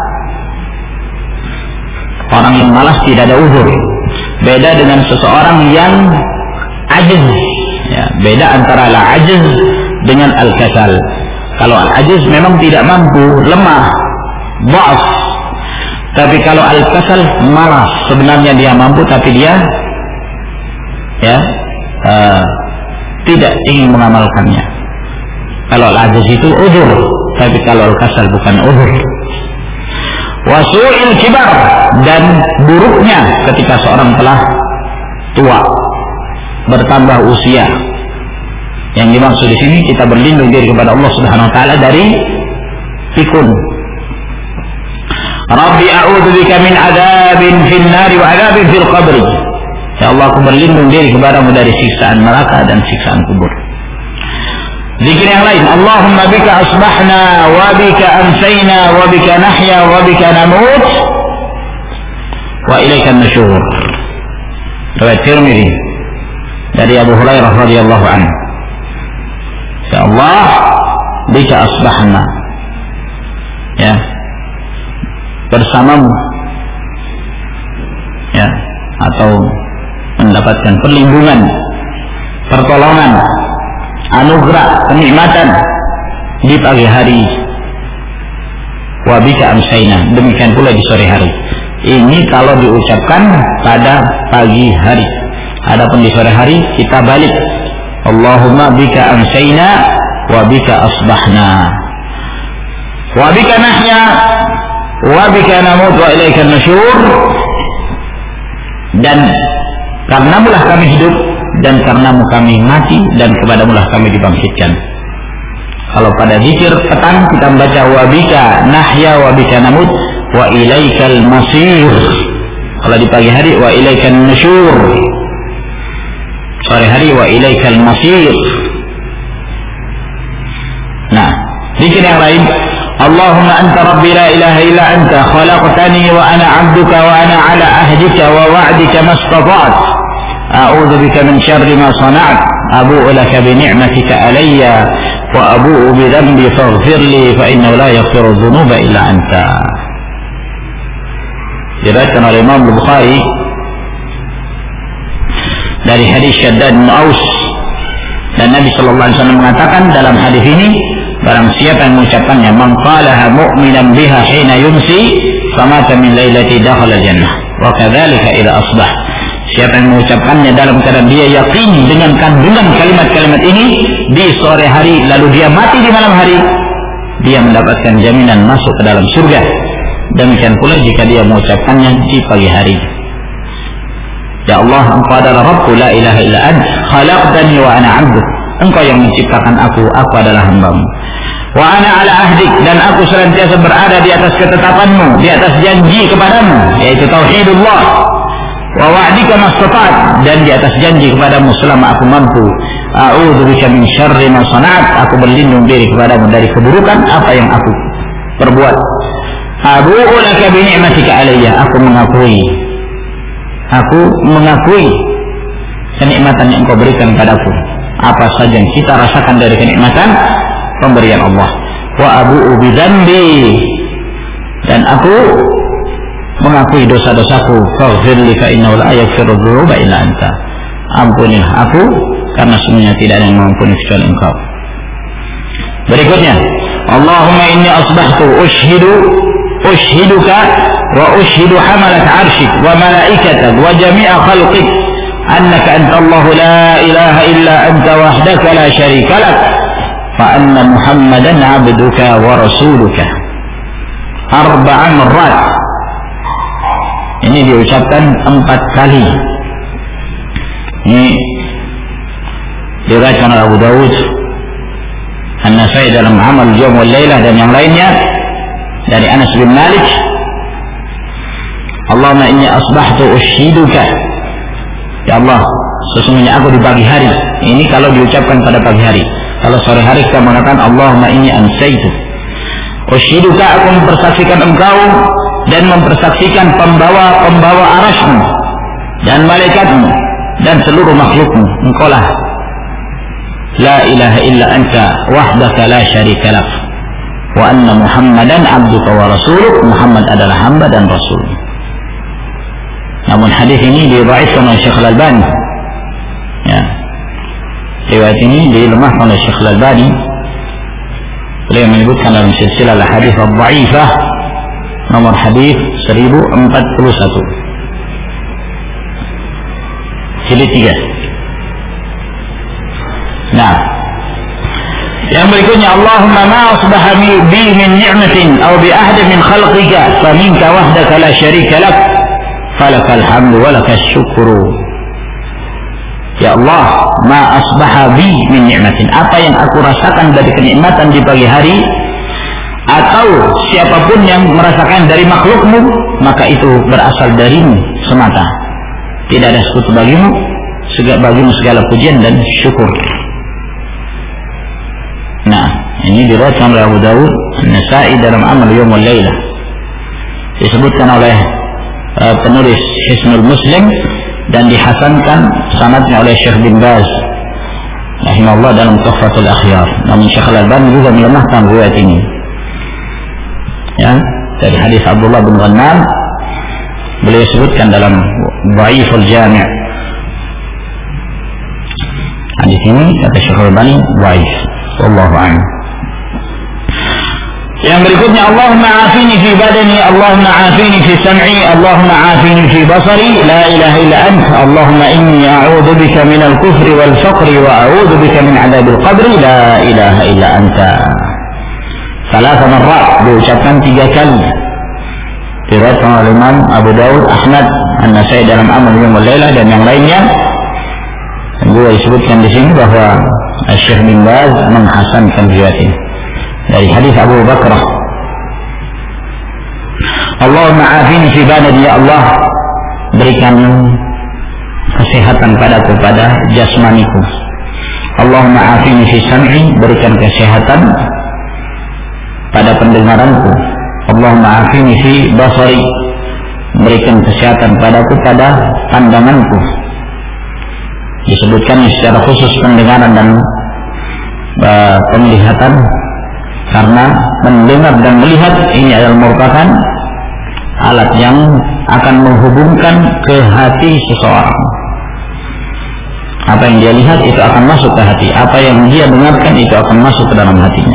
Speaker 1: Orang yang malas tidak ada uzur. Beda dengan seseorang yang ajiz. Ya, beda antara al-ajiz dengan al-kasal. Kalau al-ajiz memang tidak mampu, lemah, dha'af. Tapi kalau al-kasal malas, sebenarnya dia mampu tapi dia ya uh, tidak ingin mengamalkannya. Kalau al-ajiz itu uzur, tapi kalau al-kasal bukan uzur. Wasu'il kibar, dan buruknya ketika seorang telah tua, bertambah usia. Yang dimaksud di sini kita berlindung diri kepada Allah Subhanahu wa taala dari pikun. Rabbi a'udzu bika min adzabin fin nari wa adzabin fil qabri. Ya Allah, aku berlindung diri kepadamu dari siksaan neraka dan siksaan kubur. Zikir yang lain, Allahumma bika asbahna wa bika amsayna wa bika nahya wa bika namut wa ilaikan nusyur. Riwayat Tirmidzi dari Abu Hurairah radhiyallahu anhu. Ya Allah, bika asbahna, ya, bersamamu, ya, atau mendapatkan perlindungan, pertolongan, anugerah, kenikmatan di pagi hari. Wa bika amsayna, demikian pula di sore hari. Ini kalau diucapkan pada pagi hari. Adapun di sore hari kita balik, Allahumma bika amsayna wa bika asbahna wa bika nahya wa bika namut wa ilaikan nusyur. Dan Karenamulah kami hidup dan karenamu kami mati dan kepadamulah kami dibangkitkan. Kalau pada zikir petang kita membaca wabika nahya wabika namut wa ilaikal masir. Kalau di pagi hari wa ilaikal nusyur. Sore hari wa ilaikal masir. Nah, zikir yang lain, Allahumma anta rabbi la ilaha illa anta khalaqtani wa ana 'abduka wa ana 'ala ahdika wa wa'dika mastata'tu a'udzu bika min syarri ma sana'tu abu'u laka bi ni'matika alayya wa abu'u bi dhanbi faghfir li fa innahu la yaghfiru dhunuba illa anta. Diriwayatkan oleh Imam Bukhari dari hadis Syaddad bin Aus, dan Nabi sallallahu alaihi wasallam mengatakan dalam hadis ini, barang siapa yang mengucapkannya, man qalaha mu'minan biha hina yumsi famata min lailati dakhala jannah wa kadzalika idza asbah. Siapa yang mengucapkannya dalam keadaan dia yakin dengan kandungan kalimat-kalimat ini di sore hari lalu dia mati di malam hari, dia mendapatkan jaminan masuk ke dalam surga. Demikian pula jika dia mengucapkannya di pagi hari. Ya Allah, Engkau adalah Rabbku la ilaha illa anta khalaqtani wa ana 'abduk. Engkau yang menciptakan aku, aku adalah hamba-Mu. Wa ana 'ala ahdik, dan aku senantiasa berada di atas ketetapan-Mu, di atas janji kepadamu, yaitu tauhidullah. Wa wa'dika mastata'tu, dan di atas janji kepadamu selama aku mampu. A'udzu bika min syarri ma sana'tu, aku berlindung diri kepadamu dari keburukan apa yang aku perbuat. Abu'u laka bi ni'matika alayya, aku mengakui aku mengakui kenikmatan yang Engkau berikan padaku, apa saja yang kita rasakan dari kenikmatan pemberian Allah. Wa abu'u bi dzambi, dan aku mengakui dosa-dosaku. Faghfirli fa innahu la yaghfiru dzunuba illa anta, ampunilah aku karena semuanya tidak ada yang mengampuni kecuali Engkau. Berikutnya, Allahumma inni asbahtu ushhidu ushhiduka wa ushhidu hamalat 'arsyik wa malaikatak wa jami'a khalqik annaka anta Allah la ilaha illa anta wahdaka la syarika lak fa anna Muhammadan 'abduka wa rasuluka. Arba'a marrat. Ini diucapkan empat kali. Ini diriwayatkan oleh Abu Dawud, An-Nasai dalam Amal Yawm wal Lailah, dan yang lainnya dari Anas bin Malik. Allahumma inni asbahtu ushiduka, ya Allah, sesungguhnya aku di pagi hari. Ini kalau diucapkan pada pagi hari. Kalau sore hari kita mengatakan Allahumma inni ansaitu ushiduka, aku mempersaksikan Engkau dan mempersaksikan pembawa-pembawa arasy-Mu dan malaikat-Mu dan seluruh makhluk-Mu, Engkaulah la ilaha illa anta wahdaka la syarika lak wa anna Muhammadan 'abduka wa rasuluk, Muhammad adalah hamba dan rasul. Namun hadis ini didhaifkan oleh Syekh Al-Albani. Ya. Riwayat ini dilemahkan oleh Syekh Al-Albani. Beliau menyebutkan dalam silsilah hadis ad-dhaifah nomor hadis seribu empat puluh satu. Jilid tiga. Nah, yang berikutnya, Allahumma ma asbaha bi min ni'matin aw bi ahadin min khalqika fa minka wahdaka la syarika lak falakal hamdu wa lakas syukru. Ya Allah, ma asbaha bi min ni'matin, apa yang aku rasakan dari kenikmatan di pagi hari atau siapapun yang merasakan dari makhluk-Mu, maka itu berasal darimu semata. Tidak ada sekutu bagimu, bagimu segala pujian dan syukur. Nah, ini diriwayatkan oleh Abu Dawud, An-Nasai dalam Amal Yawm wal Lailah. Disebutkan oleh uh, penulis Hisnul Muslim dan dihasankan sanadnya oleh Syekh bin Baz rahimahullah dalam Tuhfatul Akhyar. Namun Syekh Al-Albani juga melemahkan riwayat ini. Ya, dari hadis Abdullah bin Ghannam, beliau sebutkan dalam Dhaiful Jami'. Hadis ini kata Syekh Al-Albani dhaif. Wallahu a'lam. Yang berikutnya, Allahumma afini fi badani, Allahumma afini fi sam'i, Allahumma afini fi basari, la ilaha illa anta, Allahumma inni a'udzu bika min al-kufri wal faqri wa a'udzu bika min 'adzabil qabri, la ilaha illa anta. Salah marrat, diucapkan tiga kali. Diriwayatkan oleh Imam Abu Daud, Ahmad, An-Nasai dalam Amal Yaumul Lailah dan yang lainnya. Dan juga disebutkan di sini bahwa Syekh bin Baz menghasankan riwayat ini dari hadis Abu Bakrah. Allahumma afini fi badani, ya Allah berikan kesehatan padaku pada jasmaniku. Allahumma afini fi sam'i, berikan kesehatan pada pendengaranku. Allahumma afini fi basari, berikan kesehatan padaku pada pandanganku. Disebutkan secara khusus pendengaran dan uh, penglihatan karena mendengar dan melihat ini adalah merupakan alat yang akan menghubungkan ke hati seseorang. Apa yang dia lihat itu akan masuk ke hati, apa yang dia dengarkan itu akan masuk ke dalam hatinya.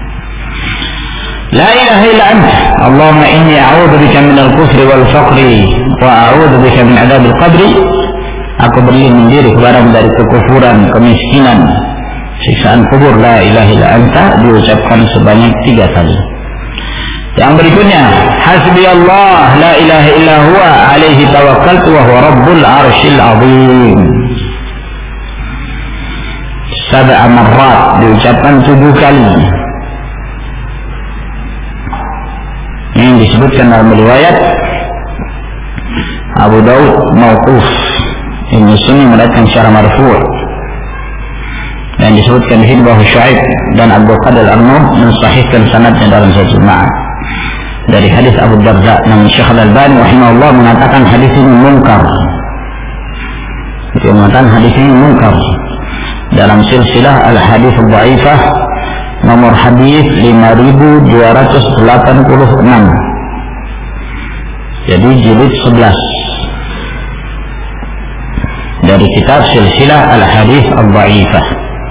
Speaker 1: La ilaha illa anta Allahumma inni a'udzu bika minal kufri wal faqri wa a'udzu bika min adzabil qabri. Aku berlindung diri kepadamu dari kekufuran, kemiskinan, siksaan kubur. La ilaha illa anta diucapkan sebanyak tiga kali. Yang berikutnya, hasbi Allah la ilaha illa huwa alaihi tawakkaltu wa huwa rabbul arsyil azim. Sab'a marrat diucapkan tujuh kali. Ini disebutkan dalam riwayat Abu Daud mauquf, Ibnu Sunni meriwayatkan secara marfu', dan disebutkan di sini bahwa Syuaib dan Abdul Qadir Al-Arnud mensahihkan sanadnya dalam satu ma'ad dari hadis Abu Darda. Namun Syekh Al-Albani rahimahullah mengatakan hadis ini munkar. Dia mengatakan hadis ini munkar dalam silsilah al-hadits dhaifah nomor hadis lima ribu dua ratus delapan puluh enam. Jadi jilid sebelas dari kitab silsilah al-hadits dhaifah.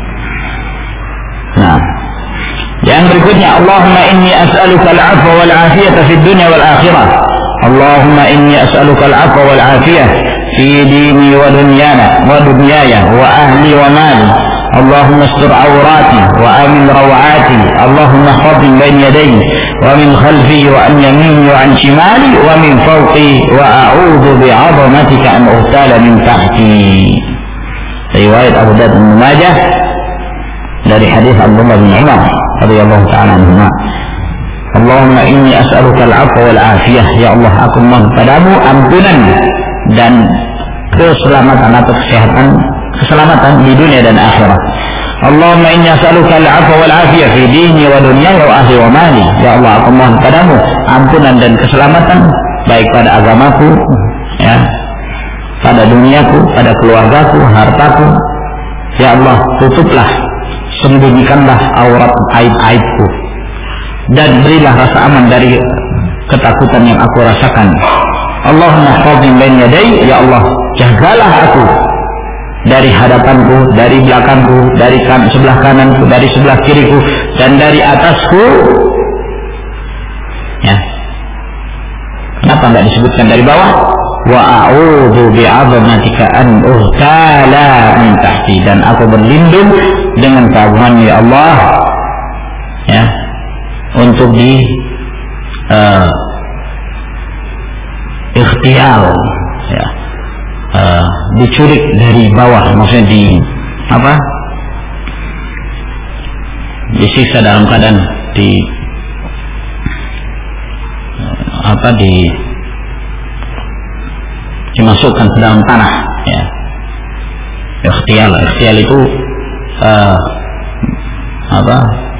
Speaker 1: Nah, yang berikutnya, Allahumma inni as'aluka al-'afwa wal 'afiyata fid dunya wal akhirah. Allahumma inni as'aluka al-'afwa wal 'afiyah fi dini wa dunyana wa dunyaya wa ahli wa mali. Allahumma astur 'awrati wa amin raw'ati. Allahumma khudh min bayni yadayya wa min khalfi wa an yamini wa an shimali wa min fawqi wa a'udzu bi'azamatika an ughtala min tahti. Riwayat Abu Daud bin Majah dari hadis Abdullah bin Umar radhiyallahu ta'ala anhuma. Allahumma inni as'aluka al-'afwa wal 'afiyah, ya Allah aku mohon padamu ampunan dan keselamatan atau kesehatan keselamatan di dunia dan akhirat. Allahumma inni as'aluka al-'afwa wal 'afiyah fi dini wa dunyaya wa ahli wa mali. Ya Allah aku mohon padamu ampunan dan keselamatan baik pada agamaku, ya, pada duniaku, pada keluargaku, hartaku. Ya Allah tutuplah, sembunyikanlah aurat aib-aibku dan berilah rasa aman dari ketakutan yang aku rasakan. Allahumma khudh min bayni yadayya, ya Allah jagalah aku dari hadapanku, dari belakangku, dari kan, sebelah kananku, dari sebelah kiriku dan dari atasku. Ya, kenapa enggak disebutkan dari bawah? Wa a'udzu bi'azamatika an ughtala min tahti, dan aku berlindung dengan keagungan ya Allah, ya, untuk di uh, ikhtiar, ya, uh, diculik dari bawah, maksudnya di apa? Disiksa dalam keadaan di uh, apa di dimasukkan ke dalam tanah, ya. Ikhtiar, ikhtiar itu uh, apa?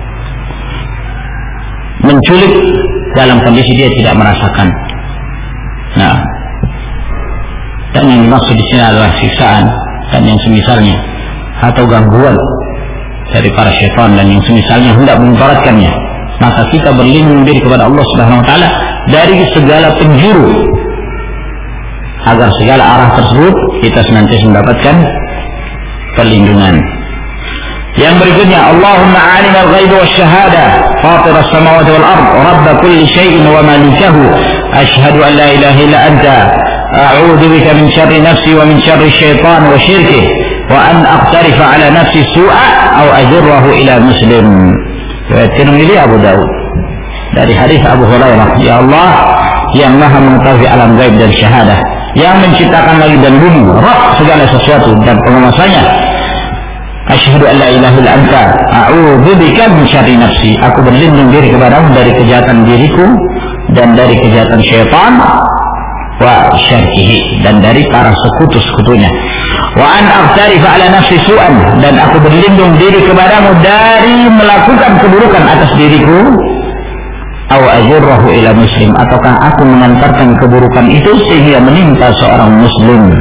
Speaker 1: Menculik dalam kondisi dia tidak merasakan. Nah, dan yang dimaksud di sini adalah siksaan dan yang semisalnya, atau gangguan dari para syaitan dan yang semisalnya hendak memudaratkannya. Maka kita berlindung diri kepada Allah Subhanahu wa taala dari segala penjuru, agar segala arah tersebut kita senantiasa mendapatkan perlindungan. Yang berikutnya, Allahumma alimul ghaibi wasyahada fatiras samawati wal ard rabb kulli syai'in wa malikahu asyhadu an la ilaha illa anta a'udzu bika min syarri nafsi wa min syarri syaitan wa syirkihi wa an aqtarifa ala nafsi su'a aw ajurrahu ila muslim. Riwayat Tirmidzi, Abu Daud dari hadis Abu Hurairah. Ya Allah, yang maha mengetahui alam gaib dan syahadah, yang menciptakan langit dan bumi, Rabb segala sesuatu dan penguasanya. Asyhadu an la ilaha illa anta a'udzu bika min syarri nafsi. Aku berlindung diri kepadamu dari kejahatan diriku dan dari kejahatan syaitan, wa syarkihi, dan dari para sekutu-sekutunya. Wa an aqtarifa ala nafsi su'an, dan aku berlindung diri kepadamu dari melakukan keburukan atas diriku. Aw ajurrahu ila muslim, ataukah aku mengantarkan keburukan itu sehingga menimpa seorang muslim.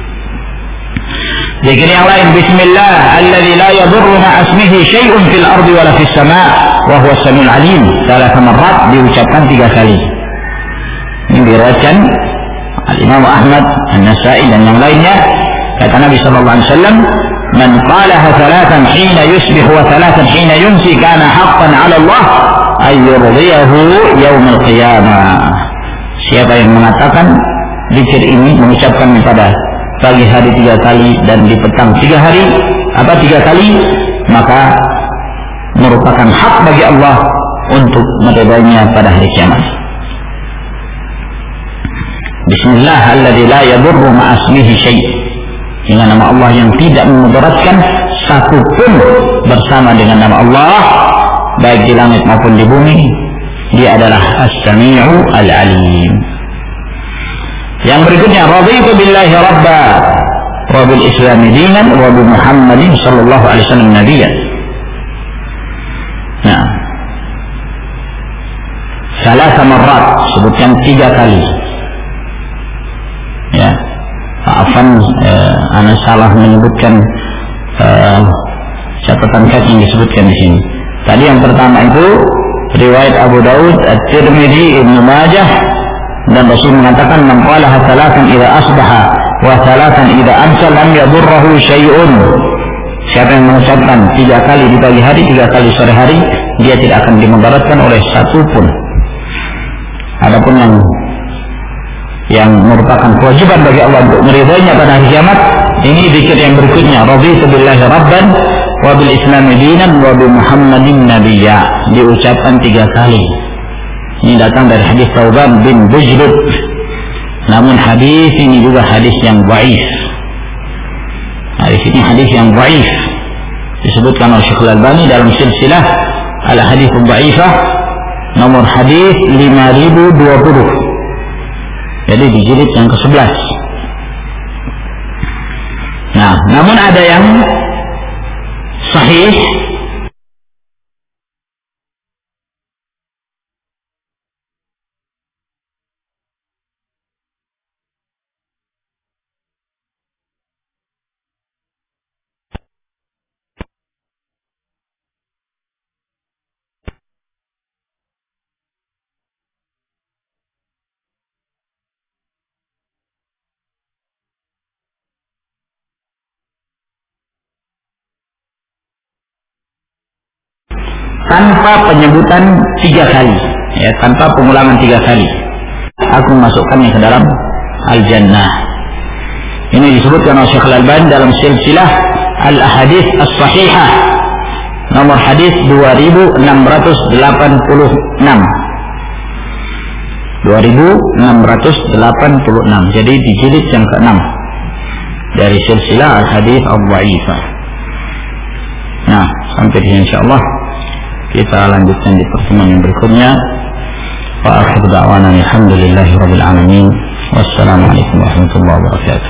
Speaker 1: Zikir yang lain, bismillah alladzi la yadurru ma asmihi syai'un fil ardi wala fis sama' wa huwa samiul alim. Salah marrat, diucapkan tiga kali. Ini diriwayatkan Al-Imam Ahmad, An-Nasa'i dan yang lainnya. Kata Nabi sallallahu alaihi wasallam, "Man qalaha thalathan hina yusbih wa thalathan hina yumsi kana haqqan 'ala Allah ay yurdiyahu yaumil qiyamah." Siapa yang mengatakan zikir ini, mengucapkan pada pagi hari tiga kali dan di petang tiga hari, apa tiga kali, maka merupakan hak bagi Allah untuk meridainya pada hari kiamat. Bismillah alladzi la yadurru ma asmihi syai', dengan nama Allah yang tidak memudaratkan satu pun bersama dengan nama Allah, baik di langit maupun di bumi. Dia adalah As-Sami'u Al-Alim. Yang berikutnya, raditu billahi rabba wa bil islami dinan wa bi Muhammadin sallallahu alaihi wasallam nabiyyan. Nah, salasa marrat, sebutkan tiga kali. Ya, maafan, eh, ana salah menyebutkan eh, catatan kaki yang disebutkan di sini. Tadi yang pertama itu riwayat Abu Daud, At-Tirmidzi, Ibnu Majah, dan Rasul mengatakan, man qalaha thalathan idza asbaha wa thalathan idza amsa lam yadurruhu syai'un. Siapa yang mengucapkan tiga kali di pagi hari, tiga kali sore hari, dia tidak akan dimudaratkan oleh satu pun. Adapun yang yang merupakan kewajiban bagi Allah untuk meridainya pada hari kiamat, ini zikir yang berikutnya, raditu billahi rabban wa bil islami dinan wa bi Muhammadin nabiyya, diucapkan tiga kali. Ini datang dari hadis Thauban bin Bujdud. Namun hadis ini juga hadis yang dhaif. Hadis ini hadis yang dhaif. Disebutkan oleh Syekh Al-Albani dalam silsilah al-hadits dhaifah nomor hadis lima ribu dua puluh. Jadi di jilid yang ke sebelas. Nah, namun ada yang sahih tanpa penyebutan tiga kali, ya, tanpa pengulangan tiga kali. Aku masukkannya ke dalam al-jannah. Ini disebutkan oleh Syekh Al-Albani dalam silsilah al-ahadits as-sahihah nomor hadis dua ribu enam ratus delapan puluh enam. dua ribu enam ratus delapan puluh enam. Jadi di jilid yang keenam dari silsilah al-hadits al-dhaifah. Nah, sampai di sini insyaallah. Kita lanjutkan di pertemuan yang berikutnya. Wa akhiru da'wana alhamdulillahi rabbil alamin. Wassalamualaikum warahmatullahi wabarakatuh.